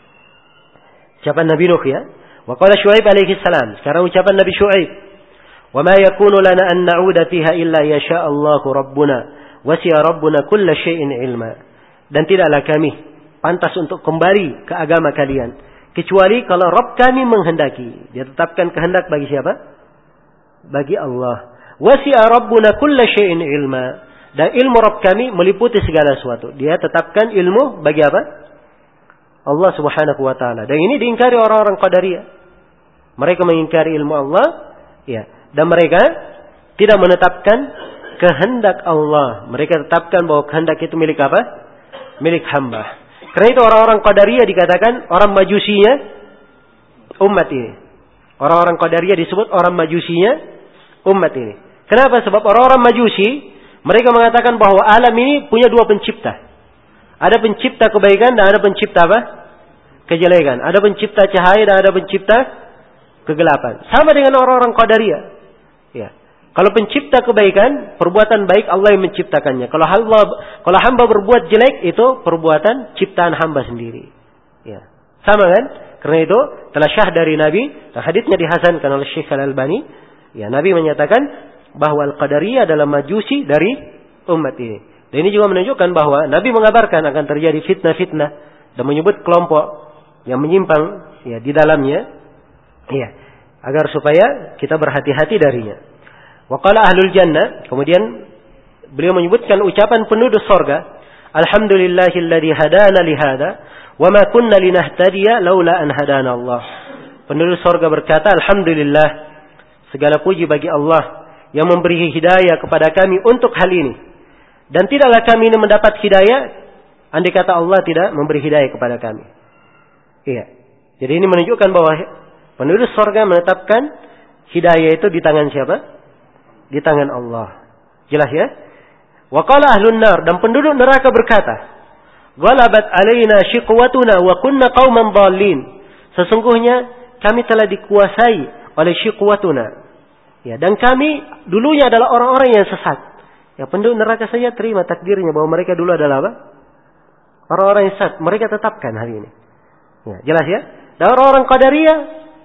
Ucapan Nabi Nuh ya. Wa qala Syuaib alaihi salam. Sekarang ucapan Nabi Syuaib. Wa ma yakunu lana an na'uda fiha illa yasha Allahu rabbuna wasi'a rabbuna kulla syai'in ilma. Dan tidaklah kami pantas untuk kembali ke agama kalian kecuali kalau Rabb kami menghendaki. Dia tetapkan kehendak bagi siapa? Bagi Allah. Wasi'a rabbuna kulla syai'in ilma. Dan ilmu Rabb kami meliputi segala sesuatu. Dia tetapkan ilmu bagi apa? Allah Subhanahu wa taala. Dan ini diingkari orang-orang Qadariyah. Mereka mengingkari ilmu Allah, ya. Dan mereka tidak menetapkan kehendak Allah. Mereka tetapkan bahwa kehendak itu milik apa? Milik hamba. Karena itu orang-orang Qadariyah dikatakan orang majusinya umat ini. Orang-orang Qadariyah disebut orang majusinya umat ini. Kenapa? Sebab orang-orang majusi mereka mengatakan bahwa alam ini punya dua pencipta. Ada pencipta kebaikan dan ada pencipta apa? Kejelekan. Ada pencipta cahaya dan ada pencipta kegelapan. Sama dengan orang-orang Qadariyah. Ya. Kalau pencipta kebaikan, perbuatan baik Allah yang menciptakannya. Kalau hamba berbuat jelek, itu perbuatan ciptaan hamba sendiri. Ya. Sama kan? Karena itu telah syah dari Nabi. Haditsnya dihasankan oleh Syekh Al-Albani. Ya, Nabi menyatakan bahwa Al-Qadariyah adalah majusi dari umat ini. Dan ini juga menunjukkan bahwa Nabi mengabarkan akan terjadi fitnah-fitnah dan menyebut kelompok yang menyimpang ya di dalamnya, ya, agar supaya kita berhati-hati darinya. Wa qala ahlul jannah, kemudian beliau menyebutkan ucapan penduduk surga, alhamdulillahilladzi hadana li hada wa ma kunna linahtadiya laula an hadana Allah. Penduduk surga berkata, alhamdulillah, segala puji bagi Allah yang memberi hidayah kepada kami untuk hal ini. Dan tidaklah kami ini mendapat hidayah andai kata Allah tidak memberi hidayah kepada kami. Iya. Jadi ini menunjukkan bahwa penduduk surga menetapkan hidayah itu di tangan siapa? Di tangan Allah. Jelas ya? Wa qala ahlun nar, dan penduduk neraka berkata, "Ghalabat alaina shiqwatuna wa kunna qauman dhalin." Sesungguhnya kami telah dikuasai oleh shiqwatuna. Ya, dan kami dulunya adalah orang-orang yang sesat. Ya, penduduk neraka saja terima takdirnya bahwa mereka dulu adalah apa? Orang-orang yang sesat. Mereka tetapkan hal ini. Ya, jelas ya? Dan orang-orang Qadariyah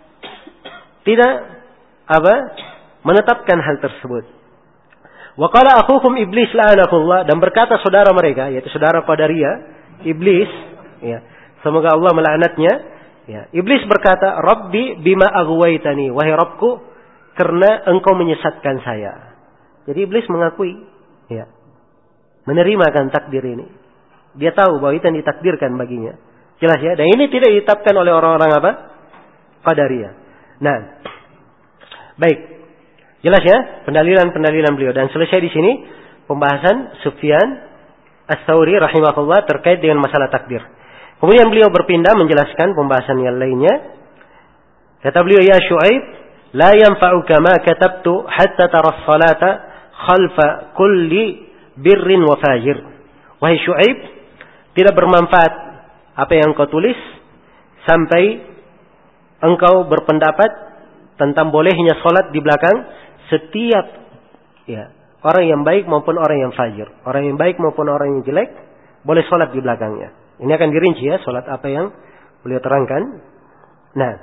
tidak apa? Menetapkan hal tersebut. Wa qala akhukum iblis la'anahullah, dan berkata saudara mereka, yaitu saudara Qadariyah, iblis, ya, semoga Allah melaknatnya. Ya, iblis berkata, "Rabbi bima aghwaytani," wahai Rabbku, karena engkau menyesatkan saya. Jadi iblis mengakui, ya, menerima akan takdir ini. Dia tahu bahwa itu yang ditakdirkan baginya. Jelas ya? Dan ini tidak ditetapkan oleh orang-orang apa? Qadariyah. Nah, baik. Jelas ya? Pendalilan-pendalilan beliau. Dan selesai di sini pembahasan Sufyan Ats-Tsauri rahimahullah terkait dengan masalah takdir. Kemudian beliau berpindah menjelaskan pembahasan yang lainnya. Kata beliau, ya Syuaib, la yanfa'uka ma katabtu hatta tara as-salata khalfa kulli birrin wa fajir. Wahai Syuaib, tidak bermanfaat apa yang kau tulis sampai engkau berpendapat tentang bolehnya salat di belakang setiap, ya, orang yang baik maupun orang yang fajir. Orang yang baik maupun orang yang jelek boleh salat di belakangnya. Ini akan dirinci ya, salat apa yang beliau terangkan. Nah,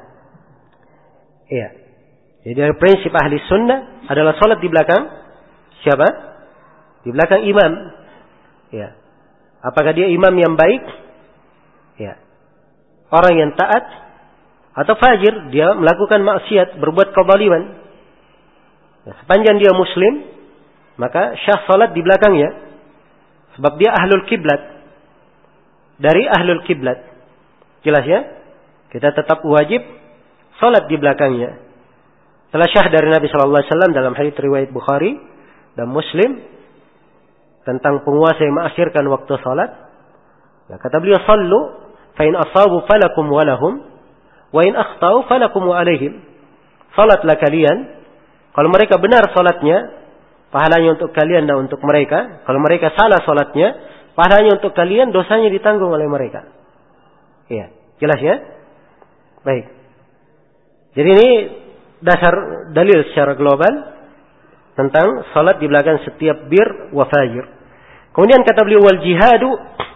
iya. Jadi prinsip ahli sunnah adalah salat di belakang siapa? Di belakang imam. Ya. Apakah dia imam yang baik? Ya. Orang yang taat atau fajir, dia melakukan maksiat, berbuat kezaliman. Ya, sepanjang dia muslim, maka syah salat di belakangnya. Sebab dia ahlul kiblat. Dari ahlul kiblat. Jelas ya? Kita tetap wajib salat di belakangnya. Telah syah dari Nabi sallallahu alaihi wasallam dalam hadits riwayat Bukhari dan Muslim tentang penguasa yang mengakhirkan waktu salat. Ya, kata beliau, "Shallu fa in asabu falakum wa lahum wa in akhtau falakum wa alaihim." Salatlah kalian, kalau mereka benar salatnya, pahalanya untuk kalian dan untuk mereka. Kalau mereka salah salatnya, pahalanya untuk kalian, dosanya ditanggung oleh mereka. Iya, jelas ya? Baik. Jadi ini dasar dalil secara global tentang salat di belakang setiap bir wa fajir. Kemudian kata beliau wal jihadu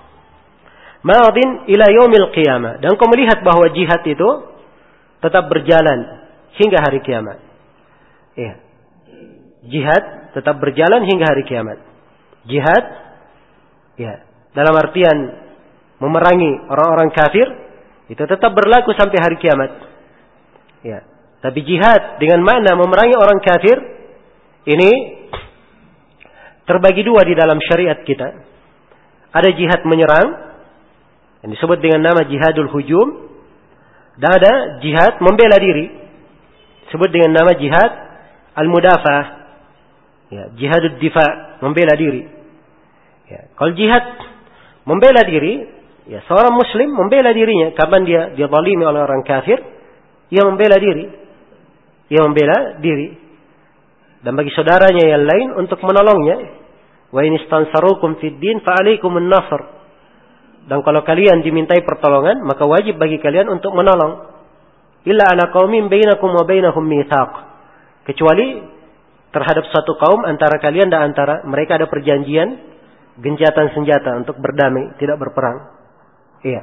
madin ila yaumil qiyamah. Dan kau melihat bahwa jihad itu tetap berjalan hingga hari kiamat. Ya. Jihad tetap berjalan hingga hari kiamat. Jihad ya, dalam artian memerangi orang-orang kafir itu tetap berlaku sampai hari kiamat. Ya. Tapi jihad dengan makna memerangi orang kafir ini terbagi dua di dalam syariat kita. Ada jihad menyerang yang disebut dengan nama jihadul hujum, dan ada jihad membela diri disebut dengan nama jihad al-mudafah. Ya, jihadud difa, membela diri. Ya, kalau jihad membela diri, ya seorang muslim membela dirinya kapan dia zalimi oleh orang kafir, ia membela diri. Ia membela diri. Dan bagi saudaranya yang lain untuk menolongnya. Wa in istansarukum fid din fa alaikumun nasr. Dan kalau kalian dimintai pertolongan, maka wajib bagi kalian untuk menolong. Illa ala qaumin bainakum wa bainahum mitsaq. Kecuali terhadap suatu kaum antara kalian dan antara mereka ada perjanjian gencatan senjata untuk berdamai, tidak berperang. Iya.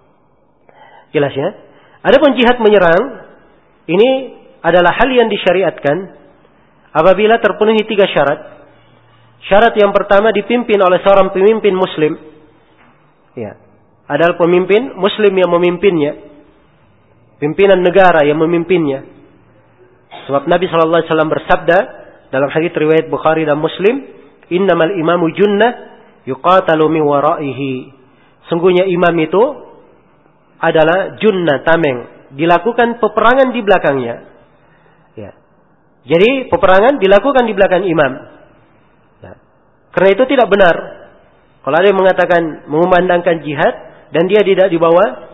Jelas ya? Adapun jihad menyerang ini adalah hal yang disyariatkan apabila terpenuhi 3 syarat. Syarat yang pertama dipimpin oleh seorang pemimpin muslim. Ya. Adalah pemimpin muslim yang memimpinnya. Pimpinan negara yang memimpinnya. Sebab Nabi SAW bersabda dalam hadits riwayat Bukhari dan Muslim, "Innamal imamu junnah yuqatalu min waraihi." Sungguhnya imam itu adalah junnah, tameng, dilakukan peperangan di belakangnya. Ya. Jadi peperangan dilakukan di belakang imam. Ya. Karena itu tidak benar kalau ada yang mengatakan mengumandangkan jihad dan dia tidak di bawah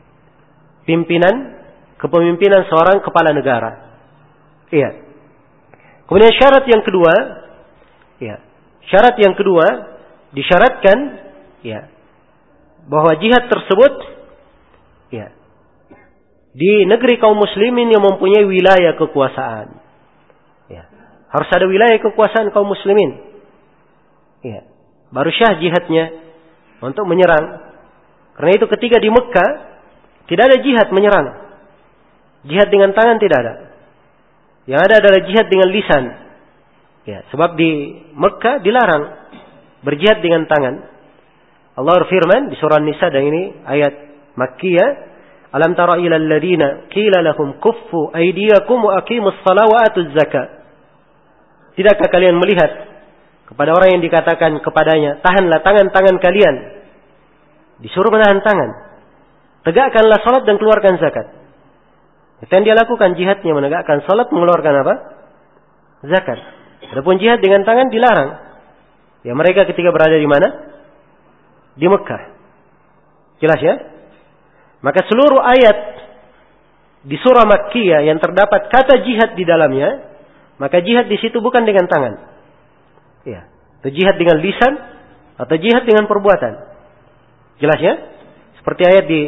kepemimpinan seorang kepala negara. Iya. Kemudian syarat yang kedua, ya, syarat yang kedua disyaratkan, ya, bahwa jihad tersebut, ya, di negeri kaum muslimin yang mempunyai wilayah kekuasaan. Ya, harus ada wilayah kekuasaan kaum muslimin. Ya, baru syah jihadnya untuk menyerang. Karena itu ketika di Mekah tidak ada jihad menyerang. Jihad dengan tangan tidak ada. Yang ada adalah jihad dengan lisan. Ya, sebab di Mekah dilarang berjihad dengan tangan. Allah berfirman di surah Nisa, dan ini ayat Makkiyah, "Alam tara ila alladziina qila lahum kuffu aydiyakum wa aqimus shalah wa atuz zakat." Tidakkah kalian melihat kepada orang yang dikatakan kepadanya, tahanlah tangan-tangan kalian. Disuruh menahan tangan. Tegakkanlah salat dan keluarkan zakat. Itu yang dia lakukan, jihadnya menegakkan salat, mengeluarkan apa? Zakat. Adapun jihad dengan tangan dilarang. Ya, mereka ketika berada di mana? Di Mekah. Jelas ya? Maka seluruh ayat di surah Makkiyah yang terdapat kata jihad di dalamnya, maka jihad di situ bukan dengan tangan. Ya, itu jihad dengan lisan atau jihad dengan perbuatan. Jelas ya? Seperti ayat di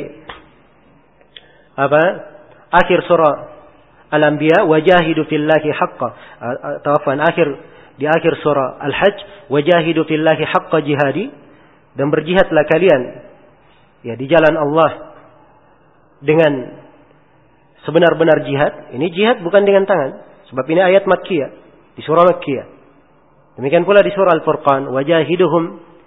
akhir surah Al-Anbiya, wajahidu fillahi haqqa, di akhir surah Al-Hajj, wajahidu fillahi haqqa jihadi, dan berjihadlah kalian ya di jalan Allah dengan sebenar-benar jihad. Ini jihad bukan dengan tangan, sebab ini ayat Makkiyah, di surah Makkiyah. Demikian pula di surah Al-Furqan, wajahiduhum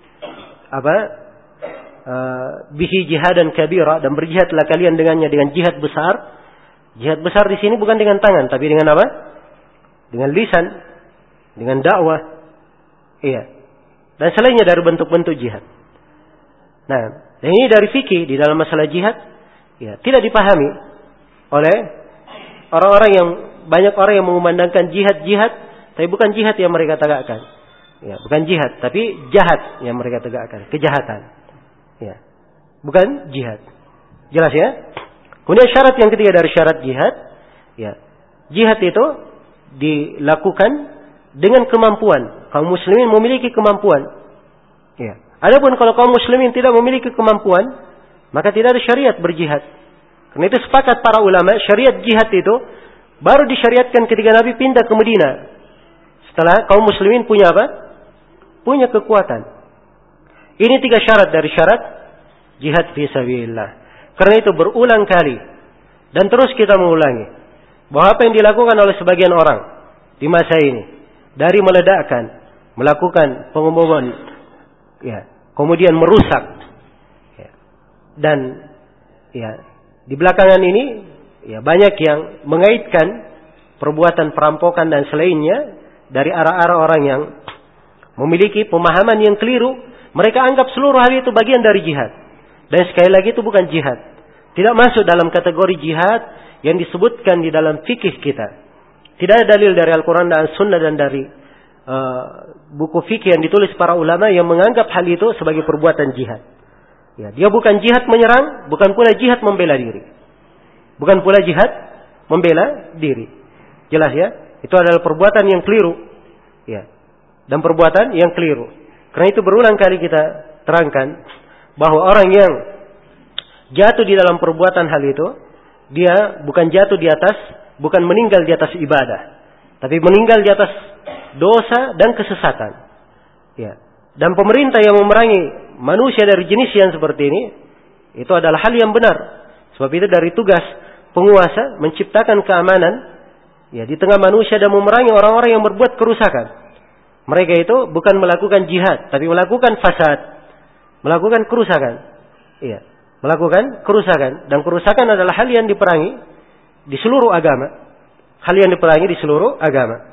bihi jihadan kabira, dan berjihadlah kalian dengannya dengan jihad besar. Jihad besar di sini bukan dengan tangan, tapi dengan apa? Dengan lisan, dengan dakwah. Iya. Dan selainnya dari bentuk-bentuk jihad. Nah, dan ini dari fikih di dalam masalah jihad, ya, tidak dipahami oleh orang-orang yang banyak orang yang mengumandangkan jihad, tapi bukan jihad yang mereka tegakkan. Ya, bukan jihad, tapi jahat yang mereka tegakkan, kejahatan. Ya. Bukan jihad. Jelas ya? Kemudian syarat yang ketiga dari syarat jihad, ya, jihad itu dilakukan dengan kemampuan. Kaum muslimin memiliki kemampuan. Ya. Adapun kalau kaum muslimin tidak memiliki kemampuan, maka tidak ada syariat berjihad. Karena itu sepakat para ulama, syariat jihad itu baru disyariatkan ketika Nabi pindah ke Madinah. Setelah kaum muslimin punya apa? Punya kekuatan. Ini 3 syarat dari syarat jihad fi sabilillah. Karena itu berulang kali dan terus kita mengulangi bahwa apa yang dilakukan oleh sebagian orang di masa ini dari meledakkan, melakukan pengumuman, ya, kemudian merusak, ya, dan ya di belakangan ini ya banyak yang mengaitkan perbuatan perampokan dan selainnya dari arah-arah orang yang memiliki pemahaman yang keliru. Mereka anggap seluruh hal itu bagian dari jihad. Dan sekali lagi itu bukan jihad. Tidak masuk dalam kategori jihad yang disebutkan di dalam fikih kita. Tidak ada dalil dari Al-Quran dan Sunnah dan dari buku fikih yang ditulis para ulama yang menganggap hal itu sebagai perbuatan jihad. Ya, dia bukan jihad menyerang, bukan pula jihad membela diri. Bukan pula jihad membela diri. Jelas ya? Itu adalah perbuatan yang keliru. Ya. Dan perbuatan yang keliru. Karena itu berulang kali kita terangkan bahwa orang yang jatuh di dalam perbuatan hal itu, dia bukan jatuh di atas, bukan meninggal di atas ibadah, tapi meninggal di atas dosa dan kesesatan. Ya. Dan pemerintah yang memerangi manusia dari jenis yang seperti ini, itu adalah hal yang benar. Sebab itu dari tugas penguasa menciptakan keamanan, ya, di tengah manusia dan memerangi orang-orang yang berbuat kerusakan. Mereka itu bukan melakukan jihad, tapi melakukan fasad, melakukan kerusakan. Iya, melakukan kerusakan. Dan kerusakan adalah hal yang diperangi di seluruh agama. Hal yang diperangi di seluruh agama.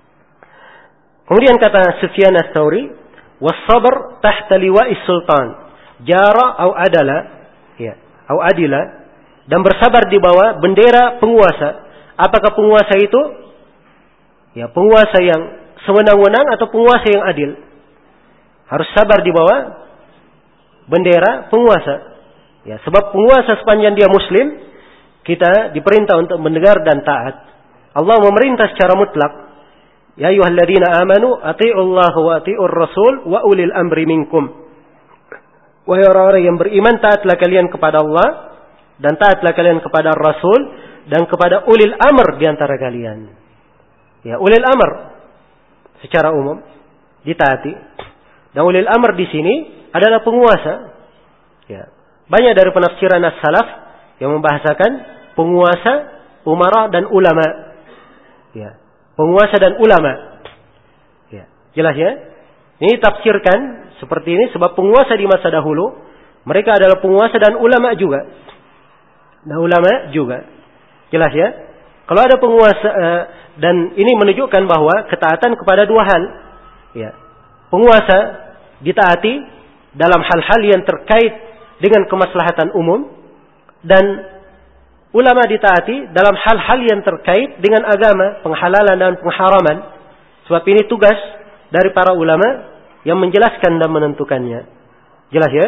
Kemudian kata Sufyan Ats-Tsauri, "Was-sabr tahta liwa'is sultan, jara au adala." Ya, au adila, dan bersabar di bawah bendera penguasa. Apakah penguasa itu? Ya, penguasa yang sewenang-wenang atau penguasa yang adil. Harus sabar di bawah bendera penguasa. Ya, sebab penguasa sepanjang dia muslim, kita diperintah untuk mendengar dan taat. Allah memerintah secara mutlak. Ya ayyuhalladzina amanu athi'ullaha wa athi'ur rasul wa ulil amri minkum. Wahai orang-orang yang beriman, taatlah kalian kepada Allah dan taatlah kalian kepada Rasul dan kepada ulil amr di antara kalian. Ya, ulil amr secara umum ditaati. Dan ulil amr di sini adalah penguasa. Ya. Banyak dari penafsiran as-salaf yang membahasakan penguasa, umara dan ulama. Ya. Penguasa dan ulama. Ya. Jelas ya? Ini tafsirkan seperti ini sebab penguasa di masa dahulu mereka adalah penguasa dan ulama juga. Dan ulama juga. Jelas ya? Kalau ada penguasa dan ini menunjukkan bahwa ketaatan kepada 2 hal. Ya. Penguasa ditaati dalam hal-hal yang terkait dengan kemaslahatan umum dan ulama ditaati dalam hal-hal yang terkait dengan agama, penghalalan dan pengharaman. Sebab ini tugas dari para ulama yang menjelaskan dan menentukannya. Jelas ya?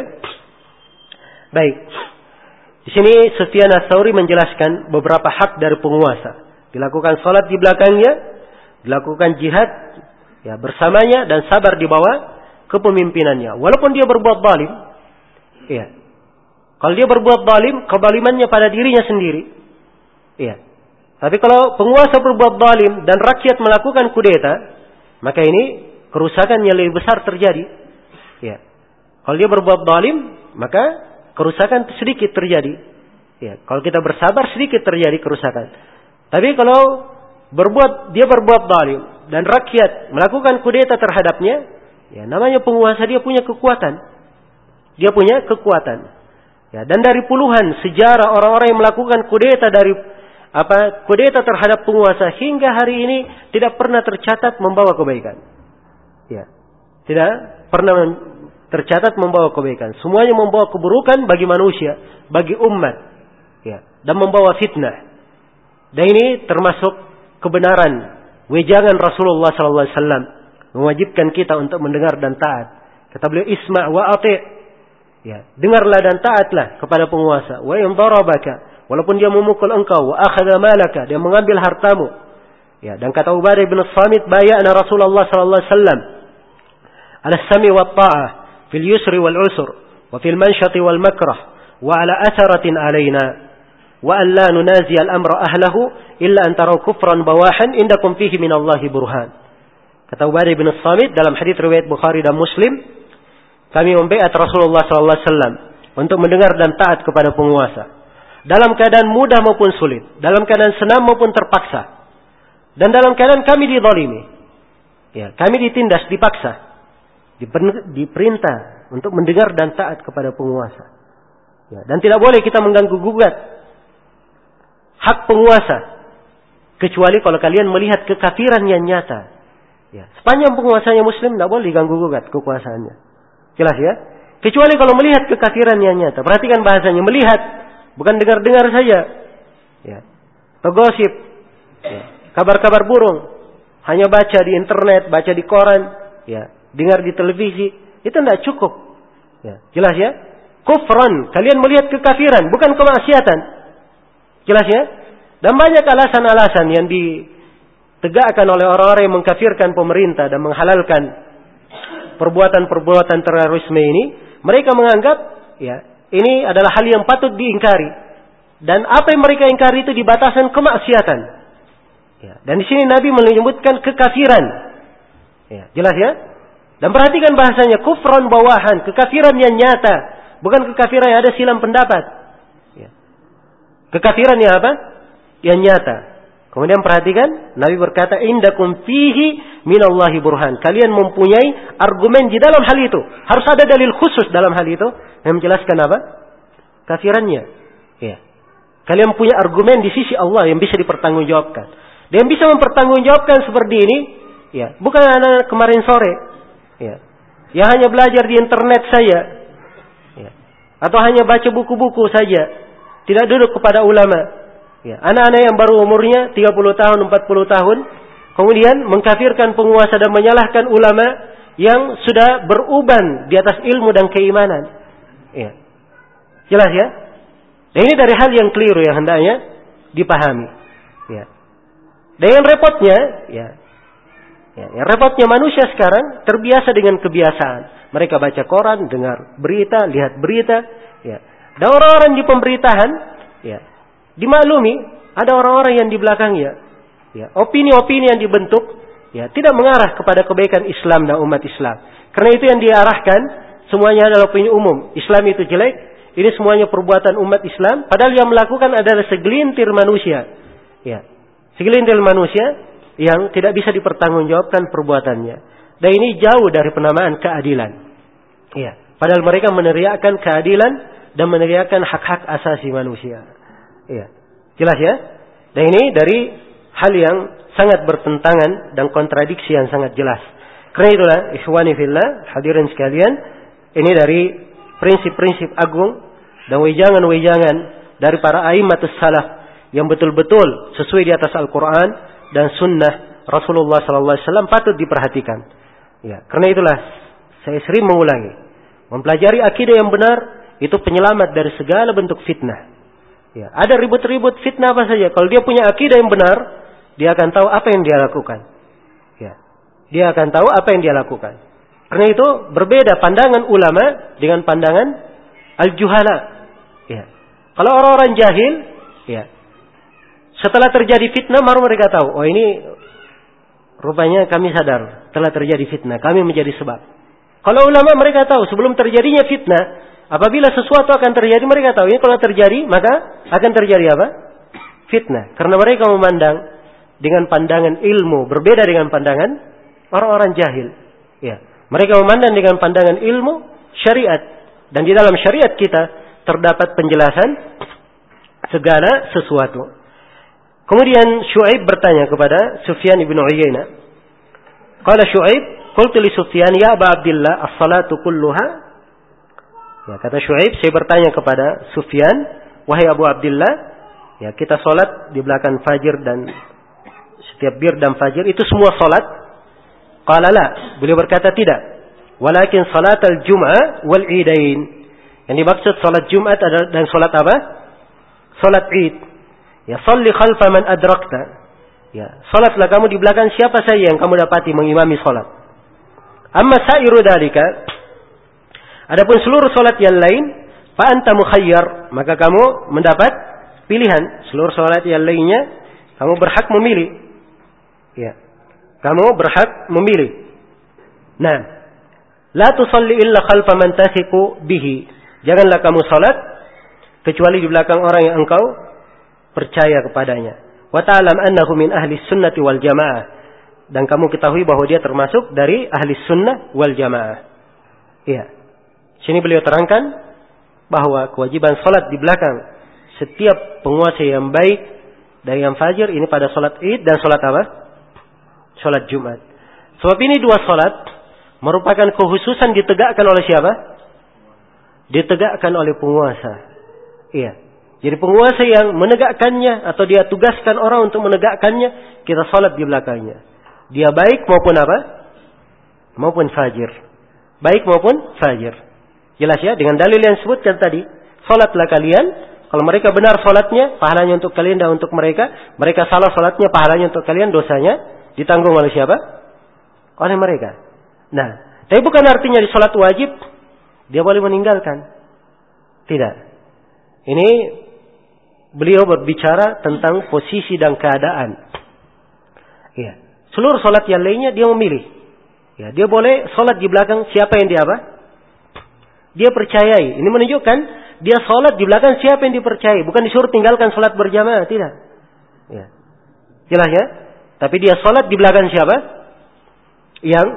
Baik. Di sini Sufyan Ats-Tsauri menjelaskan beberapa hak dari penguasa. Dilakukan salat di belakangnya, dilakukan jihad ya bersamanya dan sabar di bawah kepemimpinannya. Walaupun dia berbuat zalim, ya. Kalau dia berbuat zalim, kezalimannya pada dirinya sendiri. Ya. Tapi kalau penguasa berbuat zalim dan rakyat melakukan kudeta, maka ini kerusakan yang lebih besar terjadi. Ya. Kalau dia berbuat zalim, maka kerusakan sedikit terjadi. Ya. Kalau kita bersabar sedikit terjadi kerusakan. Tapi kalau dia berbuat zalim dan rakyat melakukan kudeta terhadapnya, ya namanya penguasa, dia punya kekuatan. Dia punya kekuatan. Ya, dan dari puluhan sejarah orang-orang yang melakukan kudeta kudeta terhadap penguasa hingga hari ini tidak pernah tercatat membawa kebaikan. Ya. Tidak pernah tercatat membawa kebaikan. Semuanya membawa keburukan bagi manusia, bagi umat. Ya, dan membawa fitnah. Dan ini termasuk kebenaran wejangan Rasulullah sallallahu alaihi wasallam mewajibkan kita untuk mendengar dan taat. Kata beliau, isma' wa ati'. Ya, dengarlah dan taatlah kepada penguasa. Wa in darabaka, walaupun dia memukul engkau, wa akhadha malaka, dia mengambil hartamu. Ya, dan kata Ubadah bin Samit, bayana Rasulullah sallallahu alaihi wasallam ala sami wa ta'ah fil yusri wal usr wa fil mansyati wal makrah wa ala atharatin alaina. wa an la nunazi al-amra ahlahu illa an taraw kufran bawahan indakum fihi minallahi burhan. Kata Ubadah bin Samit dalam hadis riwayat Bukhari dan Muslim, kami membaiat Rasulullah sallallahu alaihi wasallam untuk mendengar dan taat kepada penguasa dalam keadaan mudah maupun sulit, dalam keadaan senang maupun terpaksa, dan dalam keadaan kami dizalimi. Ya, kami ditindas, dipaksa, diperintah untuk mendengar dan taat kepada penguasa. Ya, dan tidak boleh kita mengganggu-gugat hak penguasa, kecuali kalau kalian melihat kekafiran yang nyata. Ya, sepanjang penguasanya Muslim, tidak boleh ganggu-gugat kekuasaannya. Jelas ya? Kecuali kalau melihat kekafiran yang nyata. Perhatikan bahasanya, melihat, bukan dengar-dengar saja. Ya, atau gosip, ya, kabar-kabar burung, hanya baca di internet, baca di koran, ya, dengar di televisi, itu tidak cukup. Ya, jelas ya? Kufran, kalian melihat kekafiran, bukan kemaksiatan. Jelas ya? Dan banyak alasan-alasan yang ditegakkan oleh orang-orang yang mengkafirkan pemerintah dan menghalalkan perbuatan-perbuatan terorisme ini. Mereka menganggap, ya, ini adalah hal yang patut diingkari. Dan apa yang mereka ingkari itu di batasan kemaksiatan. Ya, dan di sini Nabi menyebutkan kekafiran. Ya, jelas ya? Dan perhatikan bahasanya, kufran bawahan, kekafiran yang nyata, bukan kekafiran yang ada silang pendapat. Kekafiran yang apa? Yang nyata. Kemudian perhatikan, Nabi berkata, indakum fihi minallahi burhan. Kalian mempunyai argumen di dalam hal itu. Harus ada dalil khusus dalam hal itu yang menjelaskan apa? Kafirannya. Ya. Kalian punya argumen di sisi Allah yang bisa dipertanggungjawabkan. Dan yang bisa mempertanggungjawabkan seperti ini, ya, bukan anak kemarin sore, ya, yang hanya belajar di internet saja, ya, atau hanya baca buku-buku saja. Tidak duduk kepada ulama. Ya, anak-anak yang baru umurnya 30 tahun, 40 tahun. Kemudian mengkafirkan penguasa dan menyalahkan ulama yang sudah beruban di atas ilmu dan keimanan. Ya. Jelas ya? Dan ini dari hal yang keliru yang hendaknya dipahami. Ya. Dan yang repotnya, yang repotnya manusia sekarang terbiasa dengan kebiasaan. Mereka baca koran, dengar berita, lihat berita. Ya. Dan orang-orang di pemerintahan, ya, dimaklumi ada orang-orang yang di belakangnya, ya, opini-opini yang dibentuk, ya, tidak mengarah kepada kebaikan Islam dan umat Islam. Karena itu yang diarahkan semuanya adalah opini umum. Islam itu jelek, ini semuanya perbuatan umat Islam. Padahal yang melakukan adalah segelintir manusia, ya, segelintir manusia yang tidak bisa dipertanggungjawabkan perbuatannya. Dan ini jauh dari penamaan keadilan. Ya, padahal mereka meneriakkan keadilan dan meneriakkan hak-hak asasi manusia. Iya. Jelas ya? Dan ini dari hal yang sangat bertentangan dan kontradiksi yang sangat jelas. Karena itulah, ikhwani fillah, hadirin sekalian, ini dari prinsip-prinsip agung dan wejangan-wejangan dari para a'immatus salaf yang betul-betul sesuai di atas Al-Quran dan sunnah Rasulullah SAW patut diperhatikan. Ya, karena itulah saya sering mengulangi, mempelajari akidah yang benar itu penyelamat dari segala bentuk fitnah. Ya, ada ribut-ribut fitnah apa saja. Kalau dia punya akidah yang benar, dia akan tahu apa yang dia lakukan. Ya, dia akan tahu apa yang dia lakukan. Karena itu berbeda pandangan ulama dengan pandangan al-juhala. Ya, kalau orang-orang jahil, ya, setelah terjadi fitnah baru mereka tahu, oh ini rupanya kami sadar telah terjadi fitnah, kami menjadi sebab. Kalau ulama mereka tahu sebelum terjadinya fitnah. Apabila sesuatu akan terjadi, mereka tahu ya, kalau terjadi maka akan terjadi apa? Fitnah. Karena mereka memandang dengan pandangan ilmu berbeda dengan pandangan orang-orang jahil. Ya, mereka memandang dengan pandangan ilmu syariat, dan di dalam syariat kita terdapat penjelasan segala sesuatu. Kemudian Syu'aib bertanya kepada Sufyan ibn Uyainah. Qala Syu'aib, qultu li Sufyan ya Aba Abdillah as-salatu kulluha. Ya, kata Syu'aib, saya bertanya kepada Sufyan, wahai Abu Abdillah, ya, kita solat di belakang fajr dan setiap bir dan fajr itu semua solat? Qala la, beliau berkata tidak. Walakin salat al-jum'ah wal idain. Yang dimaksud solat Jumat dan solat apa? Solat Id. Ya, salli khalfa man adrakta. Ya, salatlah kamu di belakang siapa saja yang kamu dapati mengimami solat. Amma sa'iru dalika, adapun seluruh solat yang lain, fa anta mukhayyar, maka kamu mendapat pilihan. Seluruh salat yang lainnya kamu berhak memilih. Ya. Kamu berhak memilih. Nah, la tusalli illa khalfa man tathiqu bihi. Janganlah kamu salat kecuali di belakang orang yang engkau percaya kepadanya. Wa ta'lam annahu min ahli sunnati wal jamaah. Dan kamu ketahui bahwa dia termasuk dari ahli sunnah wal jamaah. Iya. Sini beliau terangkan bahwa kewajiban salat di belakang setiap penguasa yang baik dari yang fajir ini pada salat Id dan salat apa? Salat Jumat. Sebab ini dua salat merupakan kekhususan ditegakkan oleh siapa? Ditegakkan oleh penguasa. Iya. Jadi penguasa yang menegakkannya atau dia tugaskan orang untuk menegakkannya, kita salat di belakangnya. Dia baik maupun apa? Maupun fajir. Baik maupun fajir. Jelas ya, dengan dalil yang disebutkan tadi. Salatlah kalian, kalau mereka benar salatnya, pahalanya untuk kalian dan untuk mereka. Mereka salah salatnya, pahalanya untuk kalian, dosanya ditanggung oleh siapa? Oleh mereka. Nah, tapi bukan artinya di salat wajib dia boleh meninggalkan. Tidak. Ini beliau berbicara tentang posisi dan keadaan. Iya. Seluruh salat yang lainnya dia memilih. Ya, dia boleh salat di belakang siapa yang dia apa? Dia percayai. Ini menunjukkan dia salat di belakang siapa yang dipercayai, bukan disuruh tinggalkan salat berjamaah, tidak. Ya. Jelas ya? Tapi dia salat di belakang siapa? Yang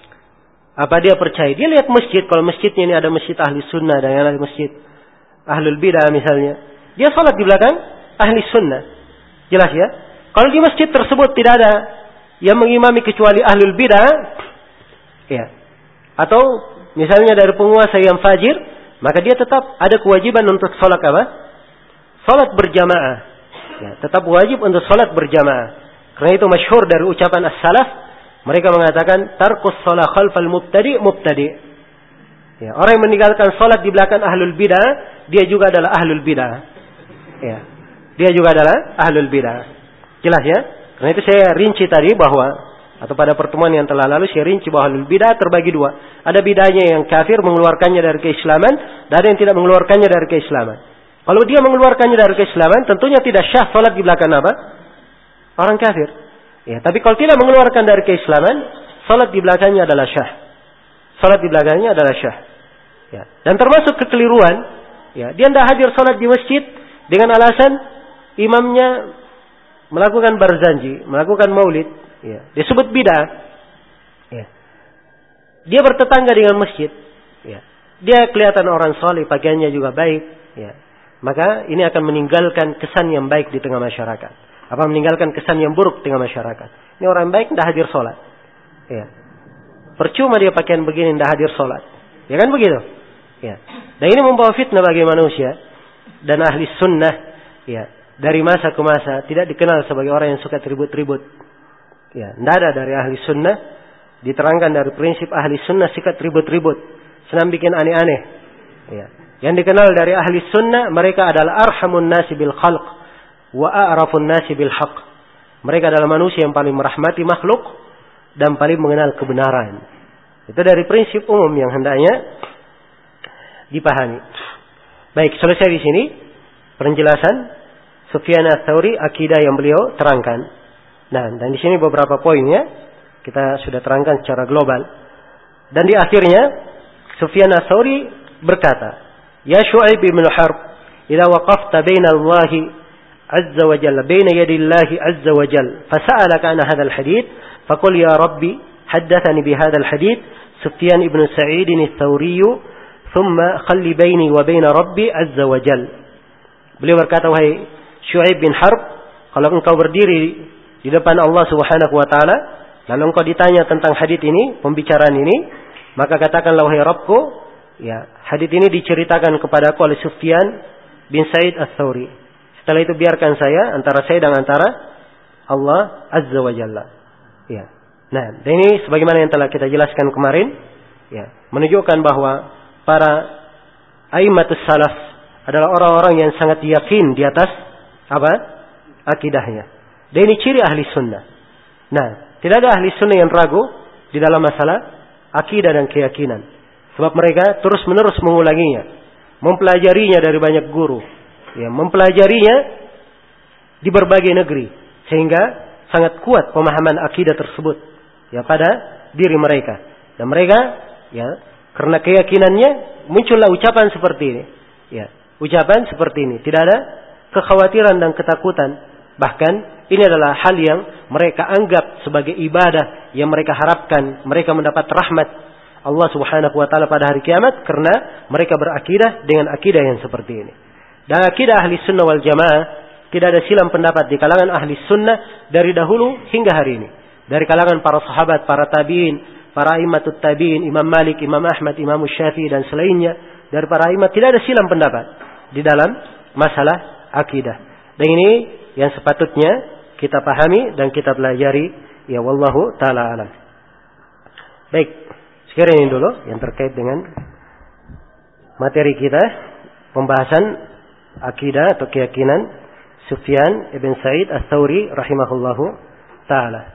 apa dia percaya? Dia lihat masjid, kalau masjidnya ini ada masjid ahli sunnah dan yang ada masjid ahlul bidah misalnya, dia salat di belakang ahli sunnah. Jelas ya? Kalau di masjid tersebut tidak ada yang mengimami kecuali ahlul bidah, ya. Atau misalnya dari penguasa yang fajir, maka dia tetap ada kewajiban untuk salat apa? Salat berjamaah. Ya, tetap wajib untuk salat berjamaah. Karena itu masyhur dari ucapan as-salaf, mereka mengatakan tarkus shalah khalfal mubtadi. Ya, orang yang meninggalkan salat di belakang ahlul bidah, dia juga adalah ahlul bidah. Ya. Dia juga adalah ahlul bidah. Jelas ya? Karena itu saya rinci tadi bahwa atau pada pertemuan yang telah lalu saya rinci bahwa ahlul bidah terbagi dua. Ada bidahnya yang kafir mengeluarkannya dari keislaman, dan ada yang tidak mengeluarkannya dari keislaman. Kalau dia mengeluarkannya dari keislaman, tentunya tidak syah salat di belakang apa? Orang kafir. Ya, tapi kalau tidak mengeluarkan dari keislaman, salat di belakangnya adalah syah. Salat di belakangnya adalah syah. Ya. Dan termasuk kekeliruan, ya, dia tidak hadir salat di masjid dengan alasan imamnya melakukan barzanji, melakukan maulid, ya, disebut bid'ah. Ya. Dia bertetangga dengan masjid, ya. Dia kelihatan orang saleh, pakaiannya juga baik, ya. Maka ini akan meninggalkan kesan yang baik di tengah masyarakat. Apa meninggalkan kesan yang buruk di tengah masyarakat. Ini orang baik tidak hadir salat. Ya. Percuma dia pakaian begini tidak hadir salat. Ya kan begitu? Ya. Dan ini membawa fitnah bagi manusia. Dan ahli sunnah, ya, dari masa ke masa tidak dikenal sebagai orang yang suka ribut-ribut. Ya, tidak ada dari ahli sunnah. Diterangkan dari prinsip ahli sunnah sikat ribut-ribut, senang bikin aneh-aneh. Ya. Yang dikenal dari ahli sunnah, mereka adalah arhamun nasi bil khalq wa a'rafun nasi bil haqq. Mereka adalah manusia yang paling merahmati makhluk dan paling mengenal kebenaran. Itu dari prinsip umum yang hendaknya dipahami. Baik, selesai di sini penjelasan Sufyan ats-Tsauri, akidah yang beliau terangkan. Nah, dan di sini beberapa poinnya kita sudah terangkan secara global. Dan di akhirnya Sufyan ats-Tsauri berkata, "Ya Syu'aib bin Harb, idza waqafta baina Allah azza wa jalla, baina yadi Allah azza wa jalla, fasa'alaka an hadzal hadits, faqul ya Rabbi, haddathani bi hadzal hadits Sufyan ibn Sa'id ats-Tsauri, thumma khalli baini wa baina Rabbi azza wa jalla." Beliau berkata, wahai Syu'aib bin Harb, kalau engkau berdiri di depan Allah Subhanahu wa taala, lalu engkau ditanya tentang hadits ini, pembicaraan ini, maka katakanlah, wahai Rabbku, ya, hadits ini diceritakan kepadaku oleh Sufyan bin Sa'id ats-Tsauri. Setelah itu biarkan saya dan antara Allah Azza wa Jalla. Ya. Nah, dan ini sebagaimana yang telah kita jelaskan kemarin, ya, menunjukkan bahwa para a'immatus salaf adalah orang-orang yang sangat yakin di atas apa? Akidahnya. Dan ini ciri ahli sunnah. Nah, tidak ada ahli sunnah yang ragu di dalam masalah akidah dan keyakinan. Sebab mereka terus-menerus mengulanginya, mempelajarinya dari banyak guru. ya, mempelajarinya di berbagai negeri, sehingga sangat kuat pemahaman akidah tersebut ya pada diri mereka. Dan mereka ya karena keyakinannya muncullah ucapan seperti ini. Ya, ucapan seperti ini, tidak ada kekhawatiran dan ketakutan. Bahkan ini adalah hal yang mereka anggap sebagai ibadah yang mereka harapkan mereka mendapat rahmat Allah Subhanahu wa taala pada hari kiamat karena mereka berakidah dengan akidah yang seperti ini. Dan akidah ahli sunnah wal jamaah tidak ada silang pendapat di kalangan ahli sunnah dari dahulu hingga hari ini. Dari kalangan para sahabat, para tabi'in, para imamut tabi'in, Imam Malik, Imam Ahmad, Imam Syafi'i dan selainnya. Dari para imam tidak ada silang pendapat di dalam masalah akidah. Dan ini yang sepatutnya kita pahami dan kita pelajari. Ya wallahu ta'ala alam. Baik, sekarang ini dulu yang terkait dengan materi kita. Pembahasan akidah atau keyakinan Sufyan ibn Sa'id Ats-Tsauri rahimahullahu ta'ala.